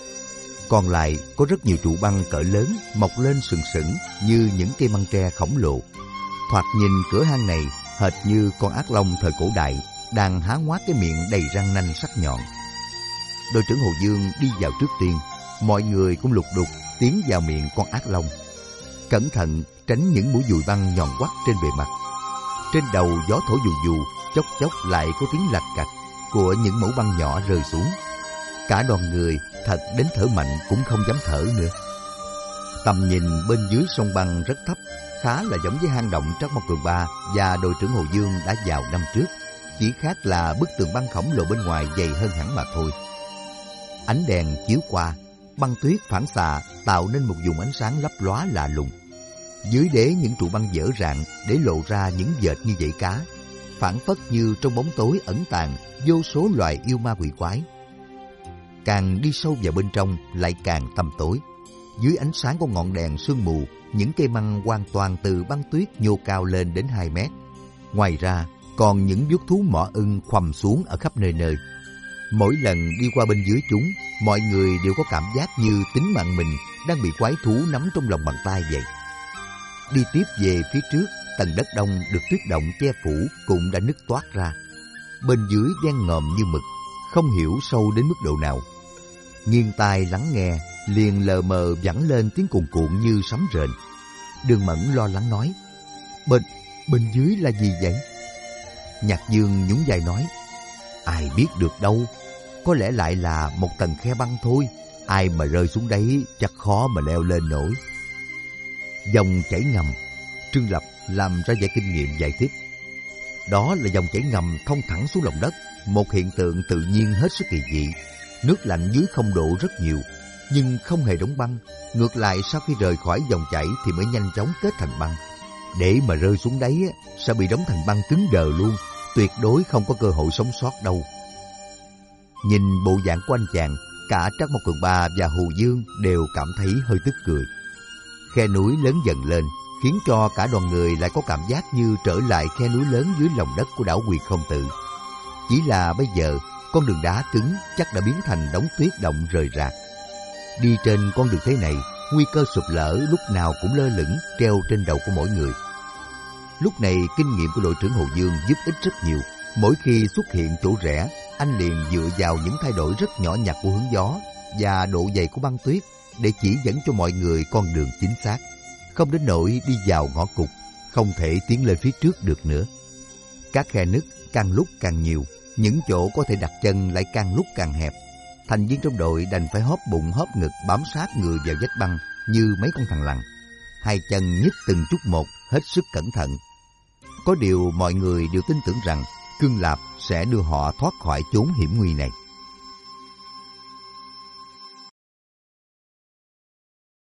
A: Còn lại có rất nhiều trụ băng cỡ lớn mọc lên sừng sững như những cây măng tre khổng lồ. Thoạt nhìn cửa hang này hệt như con ác long thời cổ đại đang há ngoác cái miệng đầy răng nanh sắc nhọn. Đội trưởng Hồ Dương đi vào trước tiên, mọi người cũng lục đục tiến vào miệng con ác long. Cẩn thận tránh những mũi dùi băng nhọn quắt trên bề mặt. Trên đầu gió thổi dù dù, chốc chốc lại có tiếng lạch cạch của những mẩu băng nhỏ rơi xuống. Cả đoàn người thật đến thở mạnh cũng không dám thở nữa. Tầm nhìn bên dưới sông băng rất thấp, khá là giống với hang động Trắc Mộc Cường Ba và đội trưởng Hồ Dương đã vào năm trước, chỉ khác là bức tường băng khổng lồ bên ngoài dày hơn hẳn mà thôi. Ánh đèn chiếu qua, băng tuyết phản xạ tạo nên một vùng ánh sáng lấp lóa lạ lùng. Dưới đế những trụ băng dở rạng để lộ ra những vệt như dãy cá, phảng phất như trong bóng tối ẩn tàng vô số loài yêu ma quỷ quái. Càng đi sâu vào bên trong lại càng tăm tối. Dưới ánh sáng của ngọn đèn sương mù, những cây măng hoàn toàn từ băng tuyết nhô cao lên đến hai mét. Ngoài ra, còn những vuốt thú mỏ ưng khoằm xuống ở khắp nơi nơi. Mỗi lần đi qua bên dưới chúng, mọi người đều có cảm giác như tính mạng mình đang bị quái thú nắm trong lòng bàn tay vậy. Đi tiếp về phía trước, tầng đất đông được tuyết động che phủ cũng đã nứt toát ra. Bên dưới đen ngòm như mực, không hiểu sâu đến mức độ nào. Nghiêng tai lắng nghe, liền lờ mờ vẳng lên tiếng cuồn cuộn như sấm rền. Đường Mẫn lo lắng nói, Bên, bên dưới là gì vậy? Nhạc Dương nhún vai nói, ai biết được đâu, có lẽ lại là một tầng khe băng thôi, ai mà rơi xuống đấy chắc khó mà leo lên nổi. Dòng chảy ngầm, Trương Lập làm ra vẻ kinh nghiệm giải thích. Đó là dòng chảy ngầm thông thẳng xuống lòng đất, một hiện tượng tự nhiên hết sức kỳ dị. Nước lạnh dưới không độ rất nhiều, nhưng không hề đóng băng. Ngược lại sau khi rời khỏi dòng chảy thì mới nhanh chóng kết thành băng. Để mà rơi xuống đấy sẽ bị đóng thành băng cứng đờ luôn, tuyệt đối không có cơ hội sống sót đâu. Nhìn bộ dạng của anh chàng, cả Trắc Mộc Cường Ba và Hồ Dương đều cảm thấy hơi tức cười. Khe núi lớn dần lên, khiến cho cả đoàn người lại có cảm giác như trở lại khe núi lớn dưới lòng đất của đảo Huyền Không Tự. Chỉ là bây giờ, con đường đá cứng chắc đã biến thành đống tuyết động rời rạc. Đi trên con đường thế này, nguy cơ sụp lở lúc nào cũng lơ lửng treo trên đầu của mỗi người. Lúc này kinh nghiệm của đội trưởng Hồ Dương giúp ích rất nhiều. Mỗi khi xuất hiện chỗ rẽ, anh liền dựa vào những thay đổi rất nhỏ nhặt của hướng gió và độ dày của băng tuyết để chỉ dẫn cho mọi người con đường chính xác, không đến nỗi đi vào ngõ cụt, không thể tiến lên phía trước được nữa. Các khe nứt càng lúc càng nhiều, những chỗ có thể đặt chân lại càng lúc càng hẹp. Thành viên trong đội đành phải hóp bụng hóp ngực bám sát người vào vách băng như mấy con thằn lằn, hai chân nhích từng chút một, hết sức cẩn thận. Có điều mọi người đều tin tưởng rằng Cương Lạp sẽ đưa họ thoát khỏi chốn hiểm nguy này.